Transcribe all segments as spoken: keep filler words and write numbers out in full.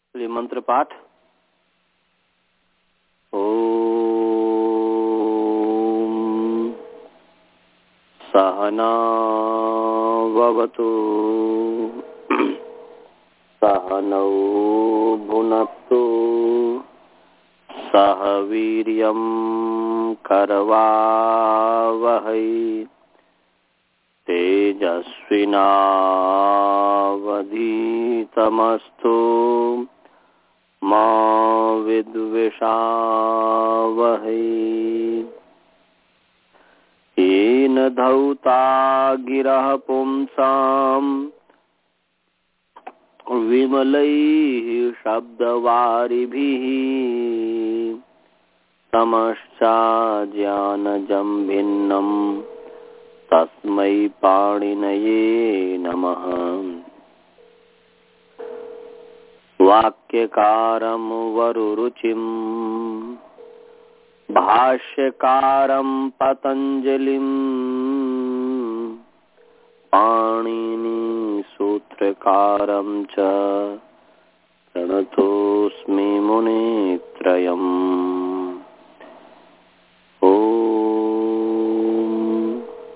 ये मंत्र पाठ। ओम सहना भवतु सहनौ भुनक्तु सह वीर्यं करवावहै तेजस्विनावधीतमस्तु मा विद्विषावहै। येन धौता गिरः पुंसां विमलैः शब्दवारिभिः तमश्चाज्ञानजं भिन्नं तस्मै पाणिनये नमः। वाक्यकारं वरुरुचिं भाष्यकारं पतञ्जलिं पाणिनि सूत्रकारं च प्रणतोऽस्मि मुनित्रयम्। ओम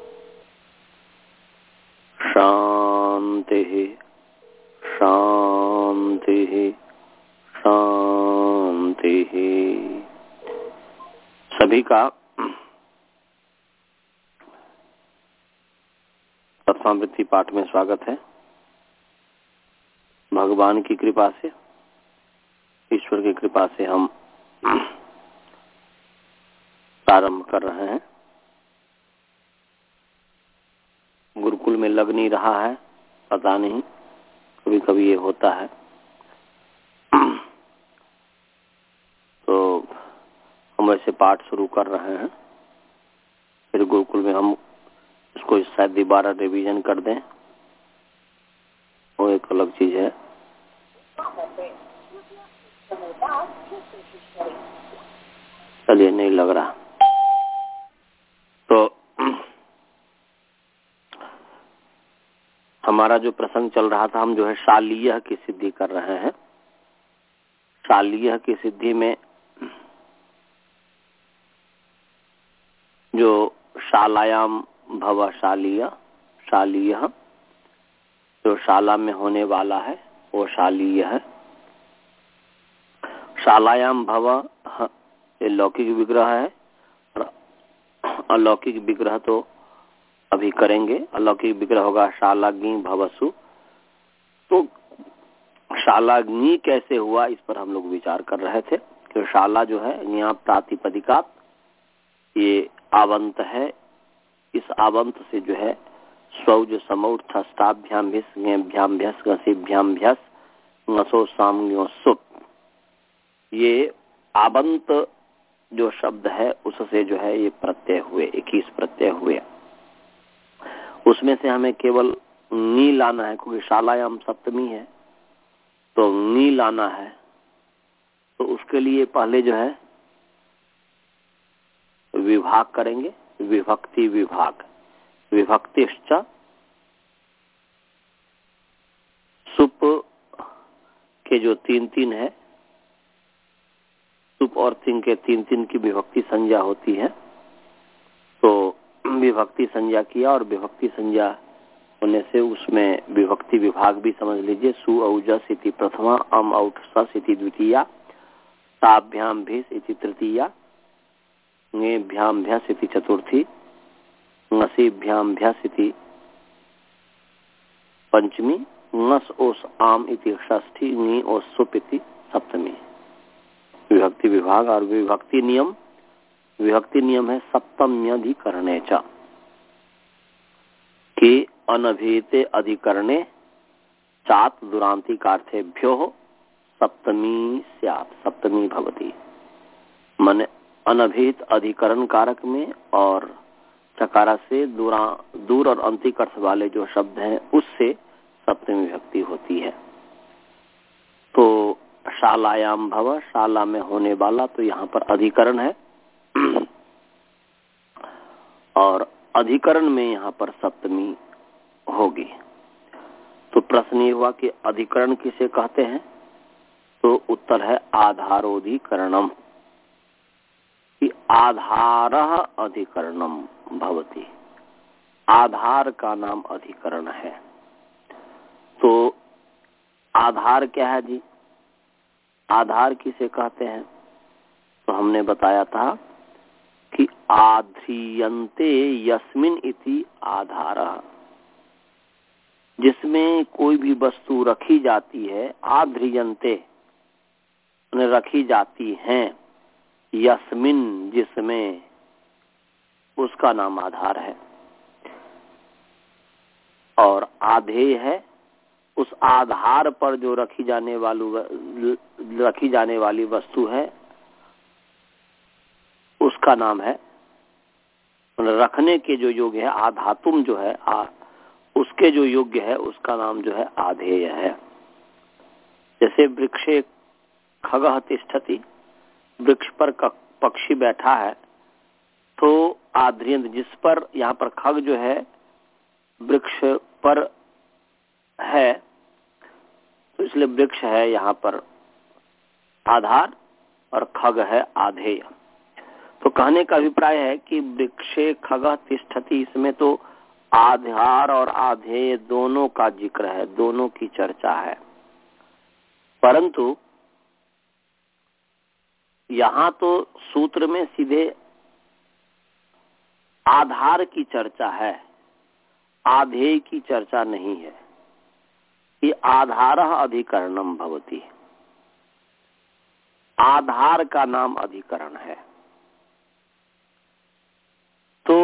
शांति शांति शांति। सभी का तत्वामृति पाठ में स्वागत है। भगवान की कृपा से, ईश्वर की कृपा से हम प्रारंभ कर रहे हैं। गुरुकुल में लग नहीं रहा है, पता नहीं, कभी कभी ये होता है। तो हम ऐसे पाठ शुरू कर रहे हैं, फिर गुरुकुल में हम इसको शायद दोबारा रिवीजन कर दें, वो एक अलग चीज है। चलिए, नहीं लग रहा तो हमारा जो प्रसंग चल रहा था, हम जो है शालीय की सिद्धि कर रहे हैं। शालीय की सिद्धि में जो शालायाम भव शालीय, शालीय जो शाला में होने वाला है वो शालीय है। शालायाम भव ये लौकिक विग्रह है और अलौकिक विग्रह तो अभी करेंगे। अलौकिक विग्रह होगा शालाग्नि भवसु। तो शालाग्नि कैसे हुआ, इस पर हम लोग विचार कर रहे थे कि शाला जो है यहाँ प्रातिपदिका, ये आवंत है। इस आवंत से जो है स्वौज समौर्थाभ्याम भ्याम भ्यस घसीभ्याम भ्यस ngसो साम्यो सुप, ये आवंत जो शब्द है उससे जो है ये प्रत्यय हुए, इक्कीस प्रत्यय हुए। उसमें से हमें केवल नी लाना है, क्योंकि शालायाम सप्तमी है तो नी लाना है। तो उसके लिए पहले जो है विभाग करेंगे, विभक्ति विभाग। विभक्तिश्च सुप के जो तीन तीन है, सुप और तिंग के तीन तीन की विभक्ति संज्ञा होती है। तो विभक्ति संज्ञा किया और विभक्ति संज्ञा होने से उसमें विभक्ति विभाग भी समझ लीजिए। सु औजस इति प्रथमा, अम औठ सस इति द्वितीया, ताभ्याम भीस इति तृतीया, ङेभ्याम भ्यस इति चतुर्थी, ङसीभ्याम भ्यस इति पंचमी, ङस ओस आम इति षष्ठी, ङी ओस सुप इति सप्तमी। विभक्ति विभाग और विभक्ति नियम। विभक्ति नियम है सप्तम्यधिकरणे च, कि अनभिहिते अधिकरणे चात दुरांतिकार्थेभ्यो सप्तमी स्यात्, सप्तमी भवति। माने अनभिहित अधिकरण कारक में और चकारा से दूरा दूर और अंतिक अर्थ वाले जो शब्द हैं उससे सप्तमी विभक्ति होती है। तो शालायाम भव, शाला में होने वाला, तो यहाँ पर अधिकरण है और अधिकरण में यहाँ पर सप्तमी होगी। तो प्रश्न ये हुआ कि अधिकरण किसे कहते हैं। तो उत्तर है आधारोधिकरणम, कि आधारः अधिकरणम भवति, आधार का नाम अधिकरण है। तो आधार क्या है जी? आधार किसे कहते हैं? तो हमने बताया था कि आध्रियन्ते यस्मिन इति आधारः, जिसमें कोई भी वस्तु रखी जाती है, आध्रियन्ते रखी जाती हैं, यस्मिन जिसमें, उसका नाम आधार है। और आधेय है उस आधार पर जो रखी जाने वाली रखी जाने वाली वस्तु है, उसका नाम है, रखने के जो योग्य है, आधातुम जो है आ, उसके जो योग्य है उसका नाम जो है आधेय है। जैसे वृक्षे खगः तिष्ठति, वृक्ष पर पक्षी बैठा है, तो आध्रियंत जिस पर, यहाँ पर खग जो है वृक्ष पर है, तो इसलिए वृक्ष है यहाँ पर आधार और खग है आधेय। तो कहने का अभिप्राय है कि वृक्षे खगः तिष्ठति, इसमें तो आधार और आधेय दोनों का जिक्र है, दोनों की चर्चा है। परंतु यहाँ तो सूत्र में सीधे आधार की चर्चा है, आधेय की चर्चा नहीं है। कि आधारः अधिकरणम भवति, आधार का नाम अधिकरण है। तो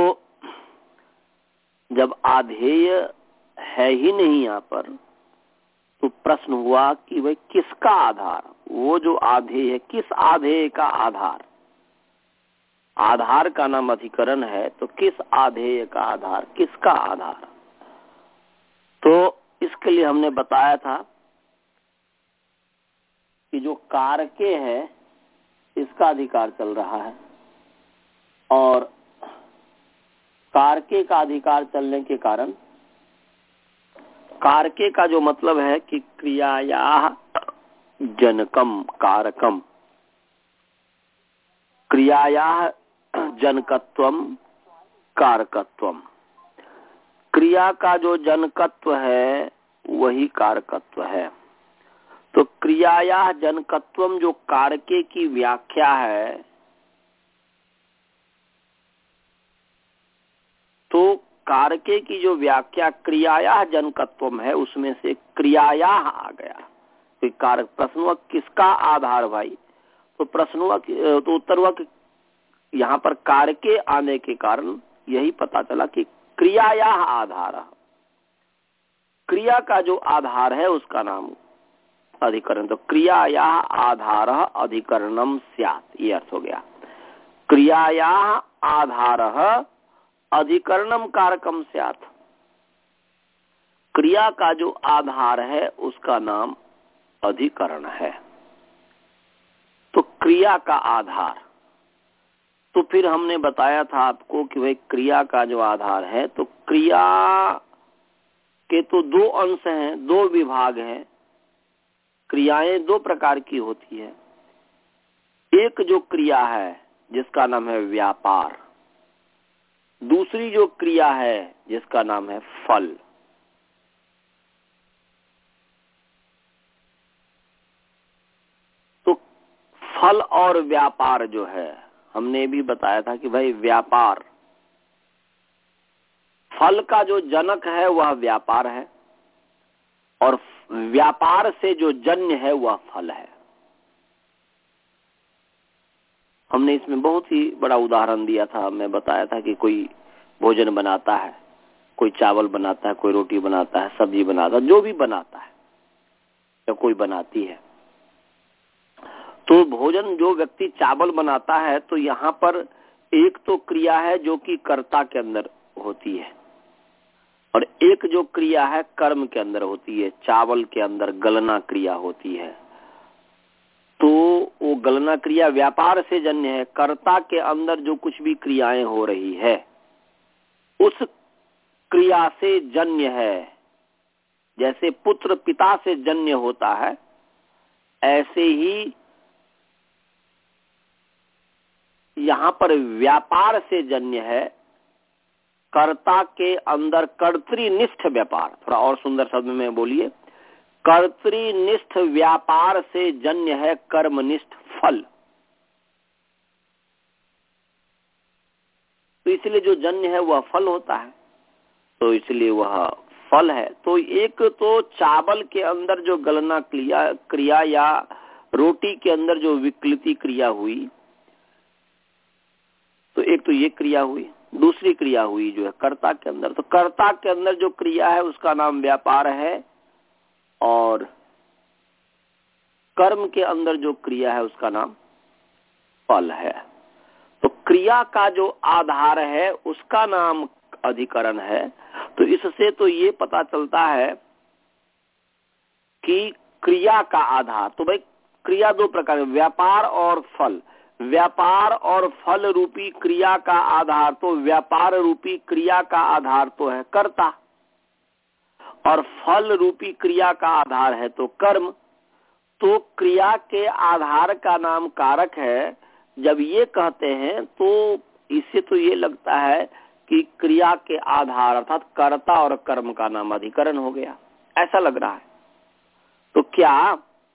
जब आधेय है ही नहीं यहाँ पर, तो प्रश्न हुआ कि भाई किसका आधार? वो जो आधेय है, किस आधेय का आधार? आधार का नाम अधिकरण है, तो किस आधेय का आधार, किसका आधार? तो इसके लिए हमने बताया था कि जो कारके है इसका अधिकार चल रहा है, और कारके का अधिकार चलने के कारण, कारके का जो मतलब है कि क्रियाया जनकम कारकम, क्रियाया जनकत्वम कारकत्वम, क्रिया का जो जनकत्व है वही कारकत्व है। तो क्रियाया जनकत्वम जो कारके की व्याख्या है, तो कारके की जो व्याख्या क्रियाया जनकत्वम है, उसमें से क्रियाया आ गया। तो कारक प्रश्न हुआ किसका आधार भाई? तो प्रश्न हुआ, तो उत्तर हुआ कि यहाँ पर कारके आने के कारण यही पता चला कि क्रियाया आधार, क्रिया का जो आधार है उसका नाम अधिकरण। तो क्रियाया आधार अधिकरणम स्यात्, ये अर्थ हो गया। क्रियाया आधार अधिकरणम कारकम स्यात्, क्रिया का जो आधार है उसका नाम अधिकरण है। तो क्रिया का आधार, तो फिर हमने बताया था आपको कि भाई क्रिया का जो आधार है, तो क्रिया के तो दो अंश हैं, दो विभाग हैं। क्रियाएं दो प्रकार की होती है। एक जो क्रिया है जिसका नाम है व्यापार, दूसरी जो क्रिया है जिसका नाम है फल। तो फल और व्यापार जो है, हमने भी बताया था कि भाई व्यापार, फल का जो जनक है वह व्यापार है, और व्यापार से जो जन्य है वह फल है। हमने इसमें बहुत ही बड़ा उदाहरण दिया था। मैं बताया था कि कोई भोजन बनाता है, कोई चावल बनाता है, कोई रोटी बनाता है, सब्जी बनाता है, जो भी बनाता है या कोई बनाती है। तो भोजन जो व्यक्ति चावल बनाता है, तो यहाँ पर एक तो क्रिया है जो कि कर्ता के अंदर होती है, और एक जो क्रिया है कर्म के अंदर होती है। चावल के अंदर गलना क्रिया होती है, तो वो गलना क्रिया व्यापार से जन्य है। कर्ता के अंदर जो कुछ भी क्रियाएं हो रही है उस क्रिया से जन्य है। जैसे पुत्र पिता से जन्य होता है, से ही यहां पर व्यापार से जन्य है, कर्ता के अंदर कर्तृनिष्ठ व्यापार। थोड़ा और सुंदर शब्द में बोलिए, कर्तृनिष्ठ व्यापार से जन्य है कर्मनिष्ठ फल। तो इसलिए जो जन्य है वह फल होता है, तो इसलिए वह फल है। तो एक तो चावल के अंदर जो गलना क्रिया क्रिया या रोटी के अंदर जो विकृति क्रिया हुई, तो एक तो ये क्रिया हुई। दूसरी क्रिया हुई जो है कर्ता के अंदर, तो कर्ता के अंदर जो क्रिया है उसका नाम व्यापार है, और कर्म के अंदर जो क्रिया है उसका नाम फल है। तो क्रिया का जो आधार है उसका नाम अधिकरण है। तो इससे तो ये पता चलता है कि क्रिया का आधार, तो भाई क्रिया दो प्रकार, व्यापार और फल। व्यापार और फल रूपी क्रिया का आधार, तो व्यापार रूपी क्रिया का आधार तो है कर्ता, और फल रूपी क्रिया का आधार है तो कर्म। तो क्रिया के आधार का नाम कारक है। जब ये कहते हैं तो इससे तो ये लगता है कि क्रिया के आधार अर्थात कर्ता और कर्म का नाम अधिकरण हो गया, ऐसा लग रहा है। तो क्या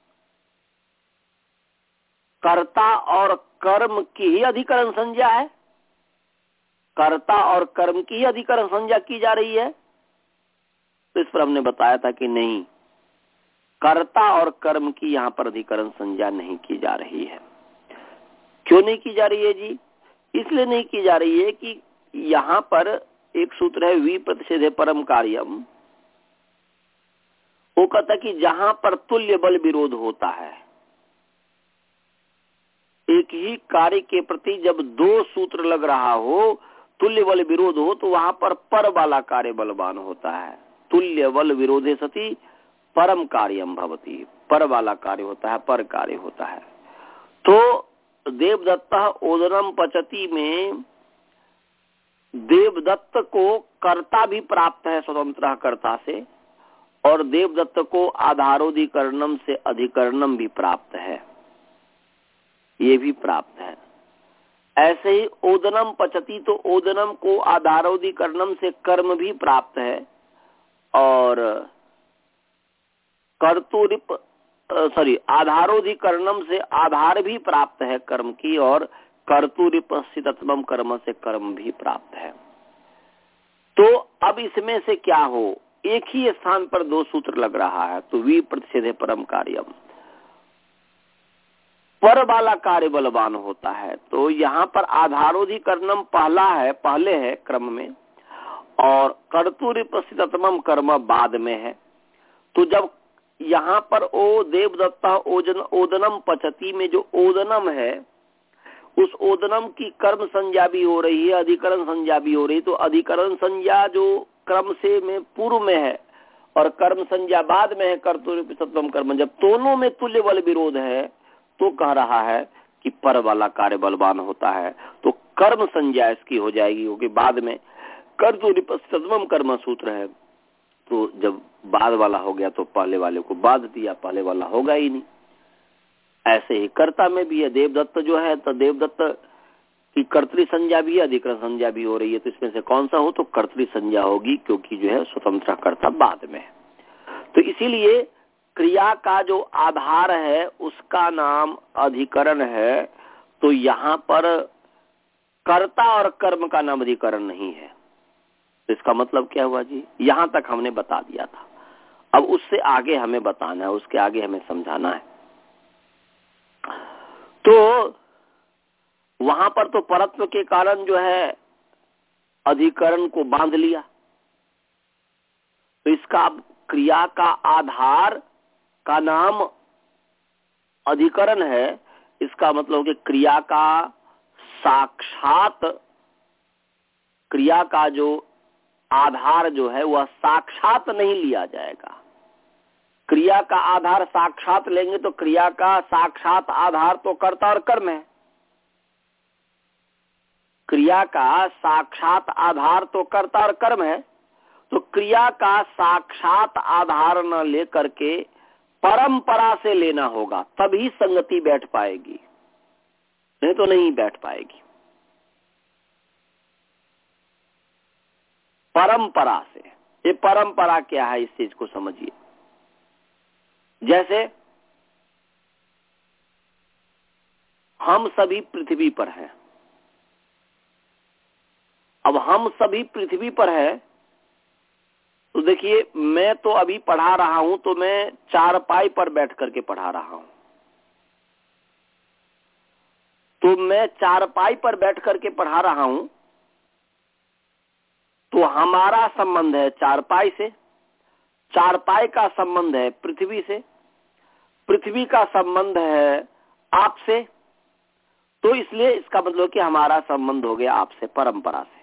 कर्ता और कर्म की ही अधिकरण संज्ञा है? कर्ता और कर्म की ही अधिकरण संज्ञा की जा रही है? तो इस पर हमने बताया था कि नहीं, कर्ता और कर्म की यहाँ पर अधिकरण संज्ञा नहीं की जा रही है। क्यों नहीं की जा रही है जी? इसलिए नहीं की जा रही है कि यहाँ पर एक सूत्र है वी प्रतिषेधे परम कार्यम। वो कहता कि जहां पर तुल्य बल विरोध होता है, एक ही कार्य के प्रति जब दो सूत्र लग रहा हो, तुल्य बल विरोध हो, तो वहां पर पर वाला कार्य बलवान होता है। तुल्य बल विरोधे सति परम कार्यम भवति, पर वाला कार्य होता है, पर कार्य होता है। तो देवदत्त ओदनम पचती में देवदत्त को कर्ता भी प्राप्त है स्वतंत्र कर्ता से, और देवदत्त को आधारोधिकरणम से अधिकरणम भी प्राप्त है, ये भी प्राप्त है। ऐसे ही ओदनम पचती, तो ओदनम को आधारोधिकरणम से कर्म भी प्राप्त है, और कर्तुरिप सॉरी आधारोधिकरणम से आधार भी प्राप्त है कर्म की, और कर्तुरिपस्थितत्वम कर्म से कर्म भी प्राप्त है। तो अब इसमें से क्या हो, एक ही स्थान पर दो सूत्र लग रहा है, तो वी प्रतिषेधे परम कार्यम, पर वाला कार्य बलवान होता है। तो यहाँ पर आधारोधिकरणम पहला है, पहले है क्रम में, और कर्तुरिपस्थितत्वम कर्म बाद में है। तो जब यहाँ पर ओ देवदत्ता ओजन ओदनम पचती में जो ओदनम है, उस ओदनम की कर्म संज्ञा भी हो रही है, अधिकरण संज्ञा भी हो रही है। तो अधिकरण संज्ञा जो क्रम से में पूर्व में है और कर्म संज्ञा बाद में है, कर्तुरिपस्थितत्वम कर्म, जब दोनों में तुल्य बल विरोध है तो कह रहा है कि पर वाला कार्य बलवान होता है, तो कर्म संज्ञा इसकी हो जाएगी, क्योंकि बाद में कर्तुरिपस्थितत्वम कर्म सूत्र है। तो जब बाद वाला हो गया तो पहले वाले को बाद दिया, पहले वाला होगा ही नहीं। ऐसे ही कर्ता में भी है, देवदत्त जो है तो देवदत्त की कर्तृ संज्ञा भी है, अधिकरण संज्ञा भी हो रही है। तो इसमें से कौन सा हो, तो कर्तृ संज्ञा होगी, क्योंकि जो है स्वतंत्र कर्ता बाद में है। तो इसीलिए क्रिया का जो आधार है उसका नाम अधिकरण है। तो यहाँ पर कर्ता और कर्म का नाम अधिकरण नहीं है। तो इसका मतलब क्या हुआ जी? यहाँ तक हमने बता दिया था, अब उससे आगे हमें बताना है, उसके आगे हमें समझाना है। तो वहां पर तो परत्व के कारण जो है अधिकरण को बांध लिया, तो इसका क्रिया का आधार का नाम अधिकरण है। इसका मतलब कि क्रिया का साक्षात, क्रिया का जो आधार जो है वह साक्षात नहीं लिया जाएगा। क्रिया का आधार साक्षात लेंगे तो क्रिया का साक्षात आधार तो कर्ता और कर्म है। क्रिया का साक्षात आधार तो कर्ता और कर्म है। तो क्रिया का साक्षात आधार न लेकर के परंपरा से लेना होगा, तभी संगति बैठ पाएगी, नहीं तो नहीं बैठ पाएगी। परंपरा से, ये परंपरा क्या है, इस चीज को समझिए। जैसे हम सभी पृथ्वी पर हैं, अब हम सभी पृथ्वी पर है, तो देखिए मैं तो अभी पढ़ा रहा हूं, तो मैं चारपाई पर बैठ करके पढ़ा रहा हूं, तो मैं चारपाई पर बैठ करके पढ़ा रहा हूं, तो हमारा संबंध है चारपाई से, चारपाई का संबंध है पृथ्वी से, पृथ्वी का संबंध है आपसे, तो इसलिए इसका मतलब कि हमारा संबंध हो गया आपसे परंपरा से।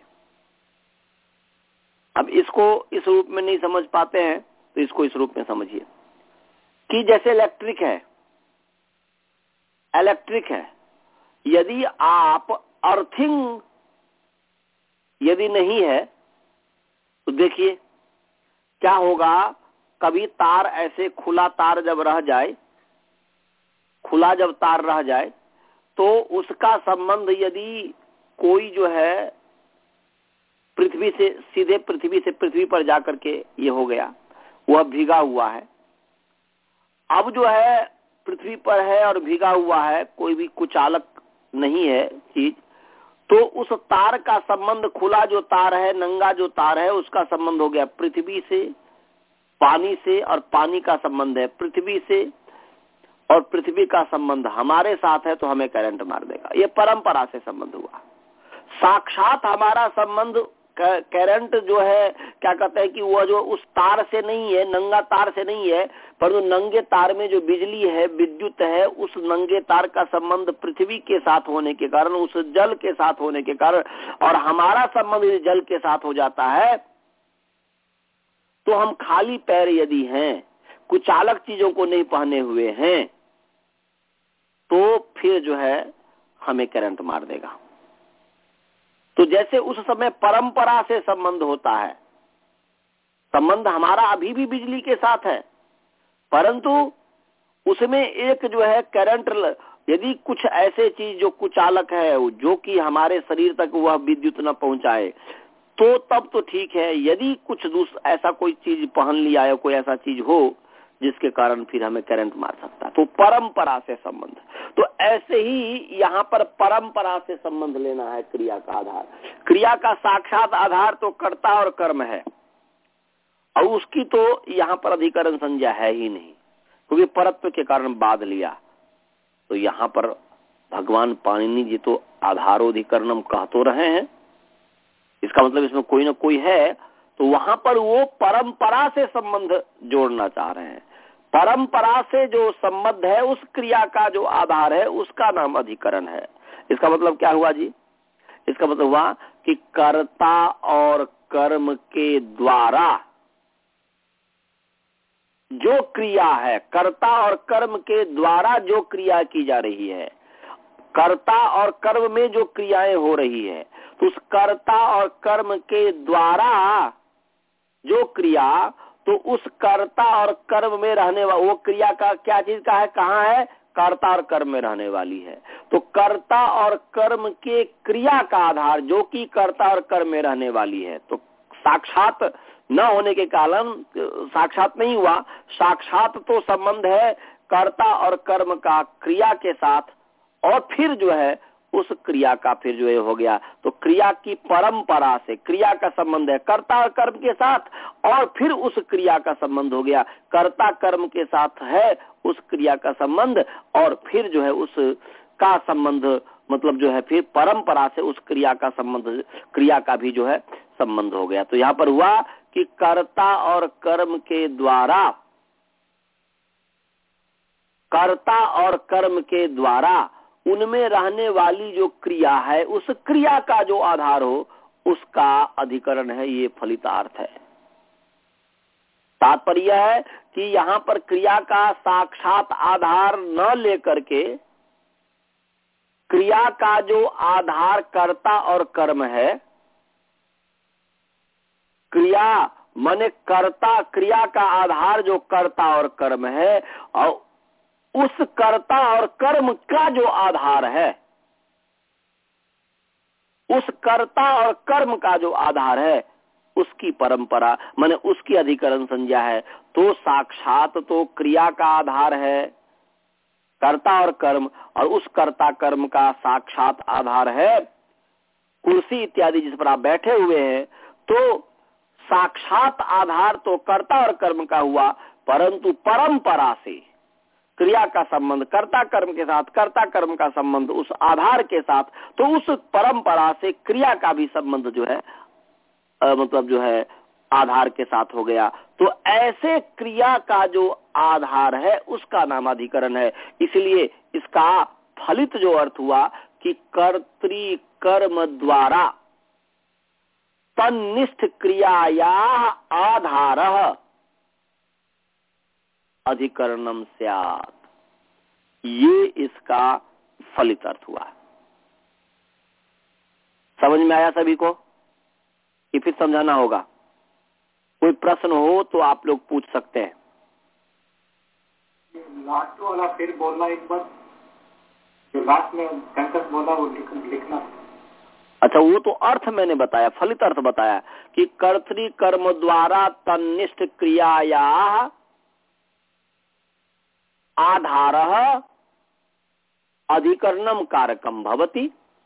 अब इसको इस रूप में नहीं समझ पाते हैं, तो इसको इस रूप में समझिए कि जैसे इलेक्ट्रिक है, इलेक्ट्रिक है, यदि आप अर्थिंग यदि नहीं है तो देखिए क्या होगा, कभी तार ऐसे खुला तार जब रह जाए, खुला जब तार रह जाए, तो उसका संबंध यदि कोई जो है पृथ्वी से सीधे पृथ्वी से पृथ्वी पर जाकर के ये हो गया, वह भीगा हुआ है। अब जो है पृथ्वी पर है और भीगा हुआ है, कोई भी कुचालक नहीं है चीज, तो उस तार का संबंध, खुला जो तार है, नंगा जो तार है, उसका संबंध हो गया पृथ्वी से, पानी से, और पानी का संबंध है पृथ्वी से, और पृथ्वी का संबंध हमारे साथ है, तो हमें करंट मार देगा। ये परंपरा से संबंध हुआ। साक्षात हमारा संबंध करंट जो है, क्या कहते हैं कि वह जो उस तार से नहीं है, नंगा तार से नहीं है, पर नंगे तार में जो बिजली है, विद्युत है, उस नंगे तार का संबंध पृथ्वी के साथ होने के कारण, उस जल के साथ होने के कारण, और हमारा संबंध जल के साथ हो जाता है, तो हम खाली पैर यदि हैं, कुचालक चीजों को नहीं पहने हुए हैं, तो फिर जो है हमें करंट मार देगा। तो जैसे उस समय परंपरा से संबंध होता है, संबंध हमारा अभी भी बिजली के साथ है, परंतु उसमें एक जो है करंट, यदि कुछ ऐसे चीज जो कुचालक है, जो कि हमारे शरीर तक वह विद्युत न पहुंचाए, तो तब तो ठीक है। यदि कुछ दूसरा ऐसा कोई चीज पहन लिया है, कोई ऐसा चीज हो जिसके कारण फिर हमें करंट मार सकता है, तो परंपरा से संबंध। तो ऐसे ही यहाँ पर परंपरा से संबंध लेना है क्रिया का आधार। क्रिया का साक्षात आधार तो कर्ता और कर्म है, और उसकी तो यहाँ पर अधिकरण संज्ञा है ही नहीं, क्योंकि परत्व के कारण बाध लिया। तो यहाँ पर भगवान पाणिनि जी तो आधारोधिकरणम कह तो रहे हैं, इसका मतलब इसमें कोई ना कोई है, तो वहां पर वो परंपरा से संबंध जोड़ना चाह रहे हैं। परंपरा से जो संबंध है, उस क्रिया का जो आधार है, उसका नाम अधिकरण है। इसका मतलब क्या हुआ जी? इसका मतलब हुआ कि कर्ता और कर्म के द्वारा जो क्रिया है, कर्ता और कर्म के द्वारा जो क्रिया की जा रही है, कर्ता और कर्म में जो क्रियाएं हो रही है, तो उस कर्ता और कर्म के द्वारा जो क्रिया, तो उस कर्ता और कर्म में रहने वाला, वो क्रिया का क्या चीज का है, कहाँ है? कर्ता और कर्म में रहने वाली है। तो कर्ता और कर्म के क्रिया का आधार जो कि कर्ता और कर्म में रहने वाली है, तो साक्षात न होने के कारण साक्षात नहीं हुआ। साक्षात तो संबंध है कर्ता और कर्म का क्रिया के साथ, और फिर जो है उस क्रिया का फिर जो है हो गया, तो क्रिया की परंपरा से क्रिया का संबंध है कर्ता और कर्म के साथ, और फिर उस क्रिया का संबंध हो गया कर्ता कर्म के साथ है उस क्रिया का संबंध, और फिर जो है उस का संबंध मतलब जो है फिर परंपरा से उस क्रिया का संबंध, क्रिया का भी जो है संबंध हो गया। तो यहाँ पर हुआ कि कर्ता और कर्म के द्वारा, कर्ता और कर्म के द्वारा उनमें रहने वाली जो क्रिया है, उस क्रिया का जो आधार हो, उसका अधिकरण है, ये फलितार्थ है। तात्पर्य है कि यहाँ पर क्रिया का साक्षात आधार न लेकर के क्रिया का जो आधार कर्ता और कर्म है, क्रिया माने कर्ता, क्रिया का आधार जो कर्ता और कर्म है, और उस कर्ता और कर्म का जो आधार है, उस कर्ता और कर्म का जो आधार है उसकी परंपरा माने उसकी अधिकरण संज्ञा है। तो साक्षात तो क्रिया का आधार है कर्ता और कर्म, और उस कर्ता कर्म का साक्षात आधार है कुर्सी इत्यादि जिस पर आप बैठे हुए हैं। तो साक्षात आधार तो कर्ता और कर्म का हुआ, परंतु परंपरा से क्रिया का संबंध कर्ता कर्म के साथ, कर्ता कर्म का संबंध उस आधार के साथ, तो उस परंपरा से क्रिया का भी संबंध जो है आ, मतलब जो है आधार के साथ हो गया। तो ऐसे क्रिया का जो आधार है उसका नाम अधिकरण है। इसलिए इसका फलित जो अर्थ हुआ कि कर्तृ कर्म द्वारा तन्निष्ठ क्रियाया आधारः अधिकरणम स्यात्, ये इसका फलित अर्थ हुआ। समझ में आया सभी को कि फिर समझाना होगा? कोई प्रश्न हो तो आप लोग पूछ सकते हैं। लास्ट वाला फिर बोलना एक बार, जो लास्ट में सेंटेंस बोला वो लिख, लिखना। अच्छा, वो तो अर्थ मैंने बताया, फलित अर्थ बताया कि कर्तृ कर्म द्वारा तन्निष्ठ क्रियाया आधारः अधिकरणम कारकम भवति।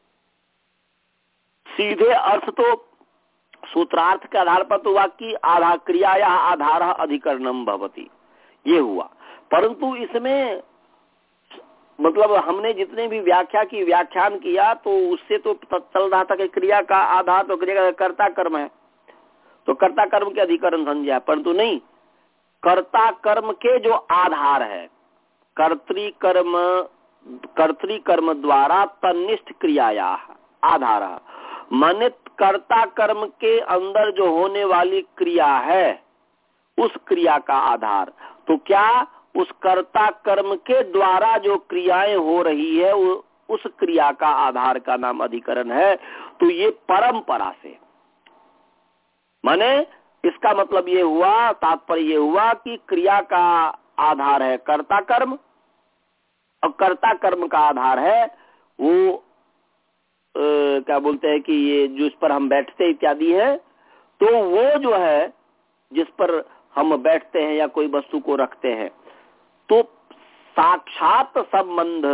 सीधे अर्थ तो सूत्रार्थ के आधार पर तो हुआ कि आधा क्रियाया आधारः अधिकरणम भवति, ये हुआ। परंतु इसमें मतलब हमने जितने भी व्याख्या की व्याख्यान किया तो उससे तो चल रहा था कि क्रिया का आधार तो क्रिया का कर्ता कर्म है, तो कर्ता कर्म के अधिकरण संज्ञा, परंतु नहीं, कर्ता कर्म के जो आधार है कर्तृ कर्म कर्तृ कर्म द्वारा तन्निष्ठ क्रियाया आधार, माने कर्ता कर्म के अंदर जो होने वाली क्रिया है उस क्रिया का आधार। तो क्या उस कर्ता कर्म के द्वारा जो क्रियाएं हो रही है उस क्रिया का आधार का नाम अधिकरण है। तो ये परंपरा से, माने इसका मतलब ये हुआ, तात्पर्य ये हुआ कि क्रिया का आधार है कर्ता कर्म और कर्ता कर्म का आधार है वो आ, क्या बोलते हैं कि ये जो इस पर हम बैठते इत्यादि है, तो वो जो है जिस पर हम बैठते हैं या कोई वस्तु को रखते हैं, तो साक्षात संबंध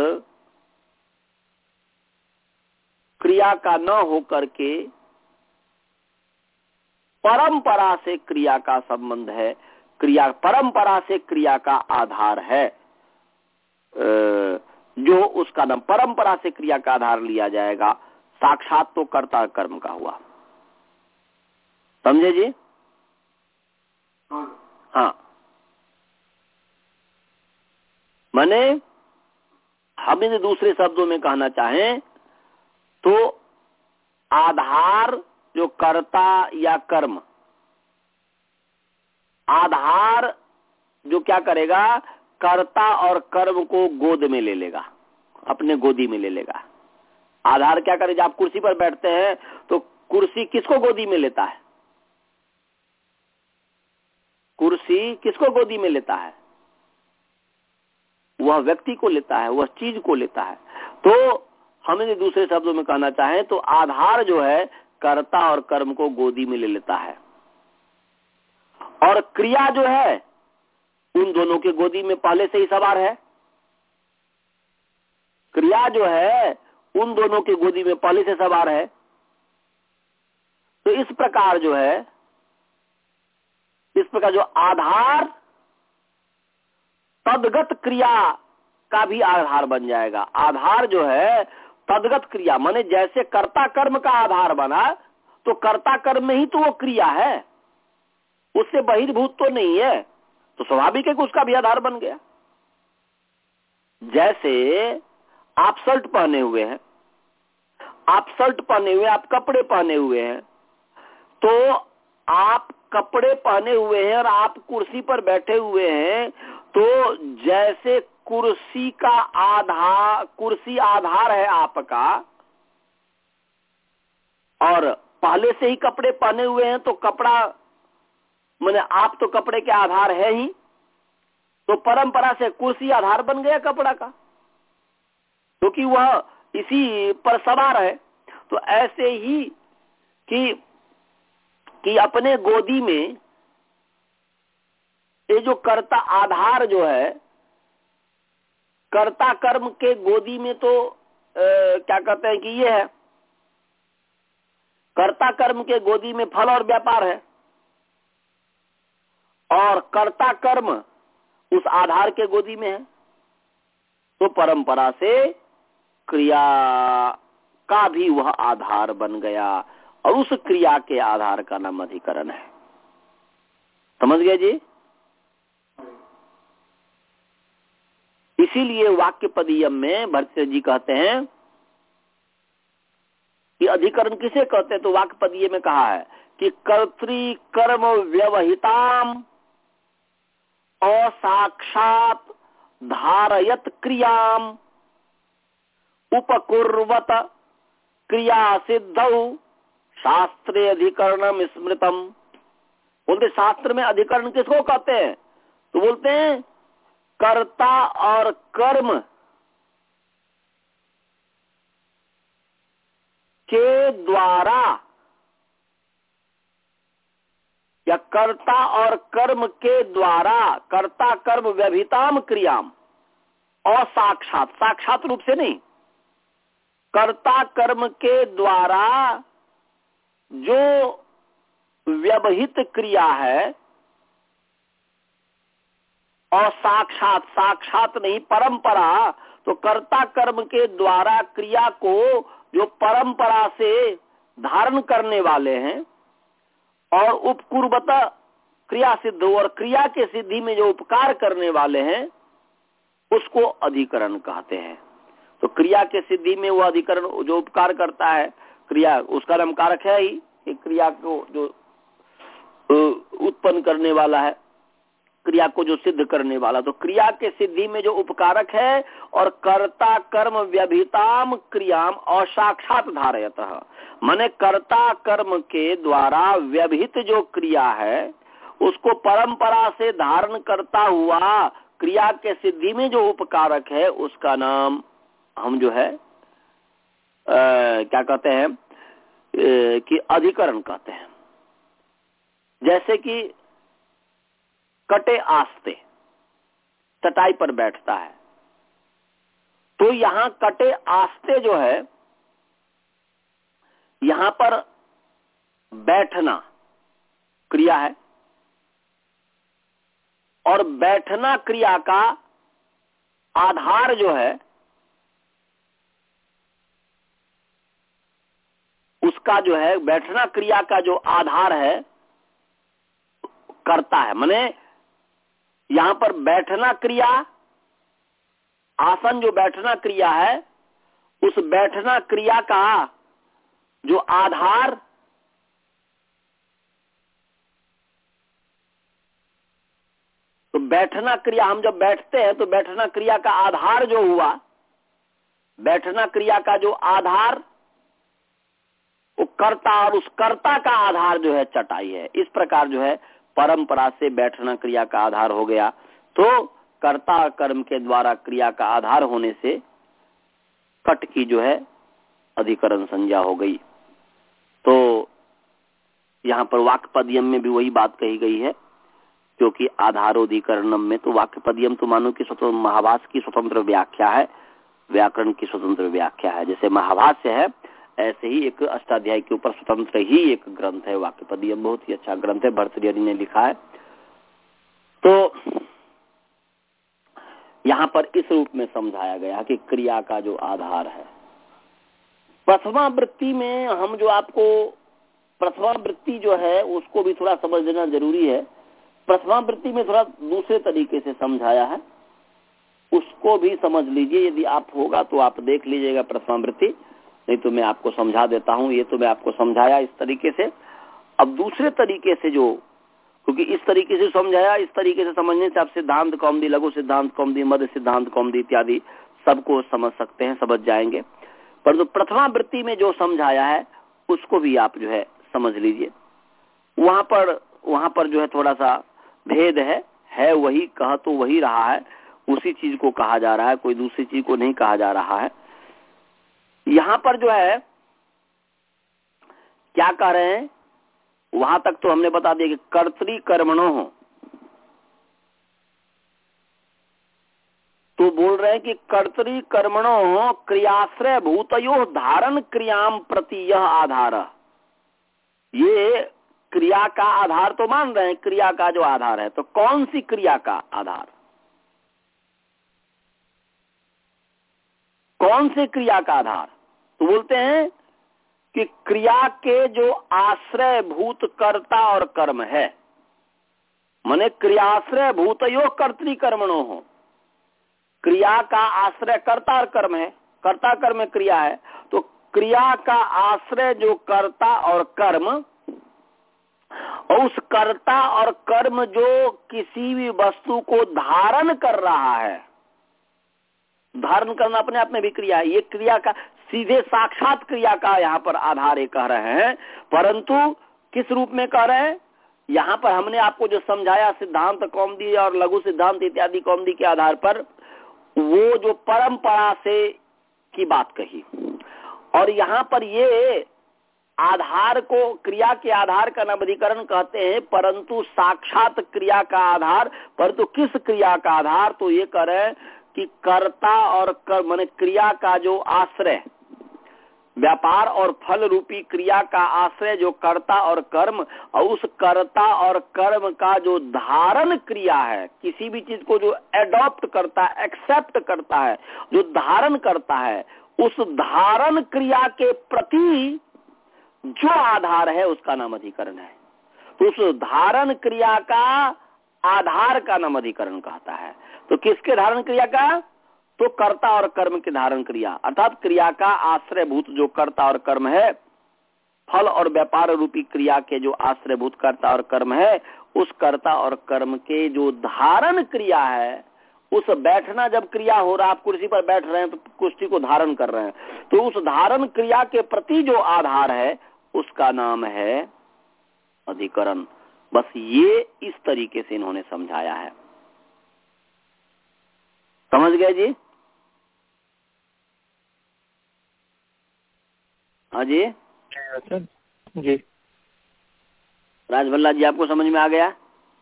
क्रिया का न होकर के परंपरा से क्रिया का संबंध है, क्रिया परंपरा से क्रिया का आधार है, जो उसका नाम परंपरा से क्रिया का आधार लिया जाएगा। साक्षात तो कर्ता कर्म का हुआ, समझे जी? हाँ, माने हम इन दूसरे शब्दों में कहना चाहें तो आधार जो कर्ता या कर्म, आधार जो क्या करेगा, कर्ता और कर्म को गोद में ले लेगा, अपने गोदी में ले लेगा। आधार क्या करे, जब आप कुर्सी पर बैठते हैं तो कुर्सी किसको गोदी में लेता है? कुर्सी किसको गोदी में लेता है? वह व्यक्ति को लेता है, वह चीज को लेता है। तो हमें दूसरे शब्दों में कहना चाहें तो आधार जो है कर्ता और कर्म को गोदी में ले लेता है, और क्रिया जो है उन दोनों के गोदी में पहले से ही सवार है। क्रिया जो है उन दोनों के गोदी में पहले से सवार है। तो इस प्रकार जो है, इस प्रकार जो आधार तदगत क्रिया का भी आधार बन जाएगा। आधार जो है तदगत क्रिया, माने जैसे कर्ता कर्म का आधार बना, तो कर्ता कर्म में ही तो वो क्रिया है, उससे बहिर्भूत तो नहीं है, तो स्वाभाविक है कि उसका भी आधार बन गया। जैसे आप शर्ट पहने हुए हैं, आप शर्ट पहने हुए, आप कपड़े पहने हुए हैं, तो आप कपड़े पहने हुए हैं और आप कुर्सी पर बैठे हुए हैं, तो जैसे कुर्सी का आधार, कुर्सी आधार है आपका, और पहले से ही कपड़े पहने हुए हैं तो कपड़ा मैंने आप तो कपड़े के आधार है ही, तो परंपरा से कुर्सी आधार बन गया कपड़ा का, क्योंकि तो वह इसी पर सवार है। तो ऐसे ही कि कि अपने गोदी में ये जो कर्ता आधार जो है, कर्ता कर्म के गोदी में तो आ, क्या कहते हैं कि ये है, कर्ता कर्म के गोदी में फल और व्यापार है, और कर्ता कर्म उस आधार के गोदी में है। तो परंपरा से क्रिया का भी वह आधार बन गया, और उस क्रिया के आधार का नाम अधिकरण है। समझ गए जी? इसीलिए वाक्य पदीयम में भर्तृहरि जी कहते हैं कि अधिकरण किसे कहते हैं, तो वाक्य पदीय में कहा है कि कर्तृ कर्म व्यवहिताम असाक्षात धारयत क्रियाम उपकुर्वत क्रिया सिद्धौ शास्त्रे अधिकरणम स्मृतम। बोलते शास्त्र में अधिकरण किसको कहते हैं, तो बोलते हैं कर्ता और कर्म के द्वारा, या कर्ता और कर्म के द्वारा, कर्ता कर्म व्यभिताम क्रियाम, और साक्षात, साक्षात रूप से नहीं, कर्ता कर्म के द्वारा जो व्यवहित क्रिया है, और साक्षात, साक्षात नहीं परंपरा, तो कर्ता कर्म के द्वारा क्रिया को जो परंपरा से धारण करने वाले हैं, और उपकुर्वत क्रिया सिद्ध, और क्रिया के सिद्धि में जो उपकार करने वाले हैं, उसको अधिकरण कहते हैं। तो क्रिया के सिद्धि में वो अधिकरण जो उपकार करता है, क्रिया उसका नाम कारक है ही, क्रिया को जो उत्पन्न करने वाला है, क्रिया को जो सिद्ध करने वाला, तो क्रिया के सिद्धि में जो उपकारक है, और कर्ता कर्म व्यभिताम क्रियाम और साक्षात धारयतः, माने कर्ता कर्म के द्वारा व्यभित जो क्रिया है, उसको परंपरा से धारण करता हुआ क्रिया के सिद्धि में जो उपकारक है, उसका नाम हम जो है आ, क्या कहते हैं ए, कि अधिकरण कहते हैं। जैसे कि कटे आस्ते चटाई पर बैठता है, तो यहां कटे आस्ते जो है, यहां पर बैठना क्रिया है, और बैठना क्रिया का आधार जो है, उसका जो है बैठना क्रिया का जो आधार है करता है। माने यहां पर बैठना क्रिया, आसन जो बैठना क्रिया है, उस बैठना क्रिया का जो आधार तो बैठना क्रिया, हम जब बैठते हैं तो बैठना क्रिया का आधार जो हुआ, बैठना क्रिया का जो आधार वो कर्ता, और उस कर्ता का आधार जो है चटाई है। इस प्रकार जो है परंपरा से बैठना क्रिया का आधार हो गया, तो कर्ता कर्म के द्वारा क्रिया का आधार होने से कट की जो है अधिकरण संज्ञा हो गई। तो यहाँ पर वाक्यपदयम में भी वही बात कही गई है, क्योंकि आधारोधिकरणम में तो वाक्यपदयम तो मानो कि स्वतंत्र महाभाष्य की स्वतंत्र व्याख्या है, व्याकरण की स्वतंत्र व्याख्या है। जैसे महाभाष्य है, ऐसे ही एक अष्टाध्यायी के ऊपर स्वतंत्र ही एक ग्रंथ है वाक्यपदयम, बहुत ही अच्छा ग्रंथ है, भर्तृहरि ने लिखा है। तो यहाँ पर इस रूप में समझाया गया कि क्रिया का जो आधार है, प्रथमा वृत्ति में हम जो आपको प्रथमा वृत्ति जो है उसको भी थोड़ा समझ लेना जरूरी है। प्रथमा वृत्ति में थोड़ा दूसरे तरीके से समझाया है, उसको भी समझ लीजिए। यदि आप होगा तो आप देख लीजिएगा प्रथमा वृत्ति, नहीं तो मैं आपको समझा देता हूँ। ये तो मैं आपको समझाया इस तरीके से। अब दूसरे तरीके से जो, क्योंकि इस तरीके से समझाया, इस तरीके से समझने से आप सिद्धांत कौमुदी, लघु सिद्धांत कौमुदी, मध्य सिद्धांत कौमुदी इत्यादि सबको समझ सकते हैं, समझ जाएंगे। परंतु प्रथमा वृत्ति में जो समझाया है उसको भी आप जो है समझ लीजिए। वहां पर वहां पर जो है थोड़ा सा भेद है है वही कहा तो वही रहा है, उसी चीज को कहा जा रहा है, कोई दूसरी चीज को नहीं कहा जा रहा है। यहां पर जो है क्या कह रहे हैं, वहां तक तो हमने बता दिया कि कर्तरी कर्मणो हो, तो बोल रहे हैं कि कर्तरी कर्मणो क्रियाश्रय भूतयो धारण क्रियाम प्रति यह आधार। ये क्रिया का आधार तो मान रहे हैं, क्रिया का जो आधार है, तो कौन सी क्रिया का आधार, कौन से क्रिया का आधार? तो बोलते हैं कि क्रिया के जो आश्रय भूत कर्ता और कर्म है, माने क्रियाश्रय भूतयो कर्तरी कर्मणो हो, क्रिया का आश्रय कर्ता और कर्म है, कर्ता कर्म क्रिया है, तो क्रिया का आश्रय जो कर्ता और कर्म, और उस कर्ता और कर्म जो किसी भी वस्तु को धारण कर रहा है, धारण करना अपने आप में भी क्रिया है, ये क्रिया का सीधे साक्षात क्रिया का यहाँ पर आधार ये कह रहे हैं। परंतु किस रूप में कह रहे हैं, यहाँ पर हमने आपको जो समझाया सिद्धांत कौमुदी और लघु सिद्धांत इत्यादि कौमुदी के आधार पर, वो जो परंपरा से की बात कही, और यहाँ पर ये आधार को क्रिया के आधार का नाम अधिकरण कहते हैं, परंतु साक्षात क्रिया का आधार, परंतु किस क्रिया का आधार, तो ये कह रहे हैं कि कर्ता और कर्म, माने क्रिया का जो आश्रय, व्यापार और फल रूपी क्रिया का आश्रय जो कर्ता और कर्म, और उस कर्ता और कर्म का जो धारण क्रिया है, किसी भी चीज को जो एडॉप्ट करता है, एक्सेप्ट करता है, जो धारण करता है, उस धारण क्रिया के प्रति जो आधार है उसका नाम अधिकरण है। तो उस धारण क्रिया का आधार का नाम अधिकरण कहता है। तो किसके धारण क्रिया का, तो कर्ता और कर्म के धारण क्रिया, अर्थात क्रिया का आश्रयभूत जो कर्ता और कर्म है, फल और व्यापार रूपी क्रिया के जो आश्रयभूत कर्ता और कर्म है, उस कर्ता और कर्म के जो धारण क्रिया है, उस बैठना जब क्रिया हो रहा, आप कुर्सी पर बैठ रहे हैं तो कुर्सी को धारण कर रहे हैं, तो उस धारण क्रिया के प्रति जो आधार है उसका नाम है अधिकरण। बस ये इस तरीके से इन्होंने समझाया है। समझ गए जी? हाँ जी जी। राजभल्ला जी, आपको समझ में आ गया?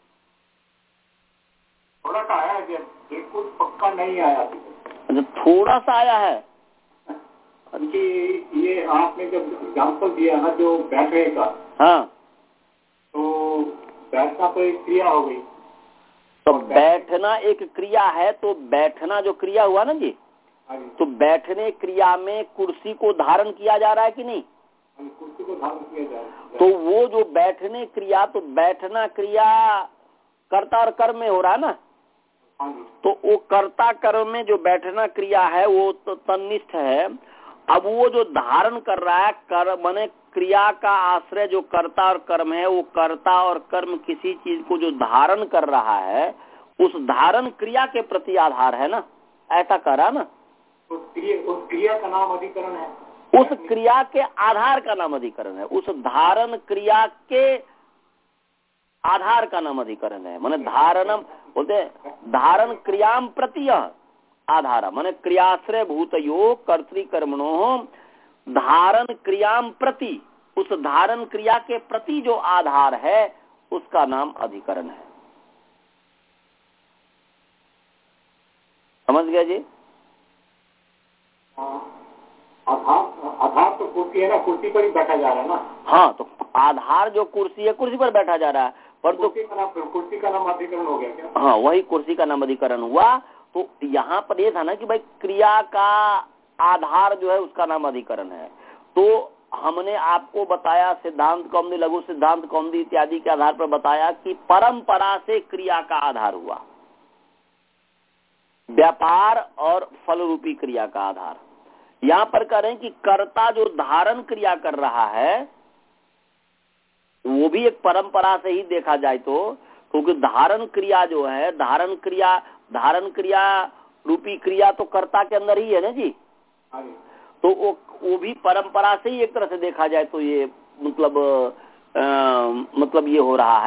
थोड़ा सा आया है, बिल्कुल पक्का नहीं आया। अच्छा, थोड़ा सा आया है। कि ये आपने जब एग्जाम्पल दिया ना जो बैठने का, हाँ, तो बैठना तो एक क्रिया हो गई। तो बैठना एक क्रिया है, तो बैठना जो क्रिया हुआ ना जी, तो बैठने क्रिया में कुर्सी को धारण किया जा रहा है कि नहीं? कुर्सी को धारण किया जा रहा है। तो वो जो बैठने क्रिया, तो बैठना क्रिया कर्ता और कर्म में हो रहा है ना, तो वो कर्ता कर्म में जो बैठना क्रिया है वो तो तन्निष्ठ है। अब वो जो धारण कर रहा है कर्म, माने क्रिया का आश्रय जो कर्ता और कर्म है, वो कर्ता और कर्म किसी चीज को जो धारण कर रहा है, उस धारण क्रिया के प्रति आधार है ना, ऐसा करा ना, उस क्रिया, उस क्रिया का नाम अधिकरण है। उस क्रिया के आधार का नाम अधिकरण है, उस धारण क्रिया के आधार का नाम अधिकरण है। माने धारणम बोलते धारण क्रियाम प्रति आधार, माने क्रियाश्रय भूतयो कर्तृ कर्मणो धारण क्रियाम प्रति, उस धारण क्रिया के प्रति जो आधार है उसका नाम अधिकरण है। समझ गए जी? आधार आधार तो कुर्सी है ना, कुर्सी पर ही बैठा जा रहा है ना। हाँ, तो आधार जो कुर्सी है, कुर्सी पर बैठा जा रहा है, पर तो कुर्सी का नाम कुर्सी का नाम अधिकरण हो गया क्या? हाँ, वही कुर्सी का नाम अधिकरण हुआ। तो यहाँ पर ये था ना कि भाई क्रिया का आधार जो है उसका नाम अधिकरण है। तो हमने आपको बताया सिद्धांत कौमुदी, लघु सिद्धांत कौमुदी इत्यादि के आधार पर बताया कि परंपरा से क्रिया का आधार हुआ, व्यापार और फल रूपी क्रिया का आधार। यहाँ पर कह रहे हैं कि कर्ता जो धारण क्रिया कर रहा है वो भी एक परंपरा से ही देखा जाए तो, क्योंकि धारण क्रिया जो है, धारण क्रिया धारण क्रिया रूपी क्रिया तो कर्ता के अंदर ही है ना जी। तो वो वो भी परंपरा से ही एक तरह से देखा जाए तो ये मतलब आ, मतलब ये हो रहा है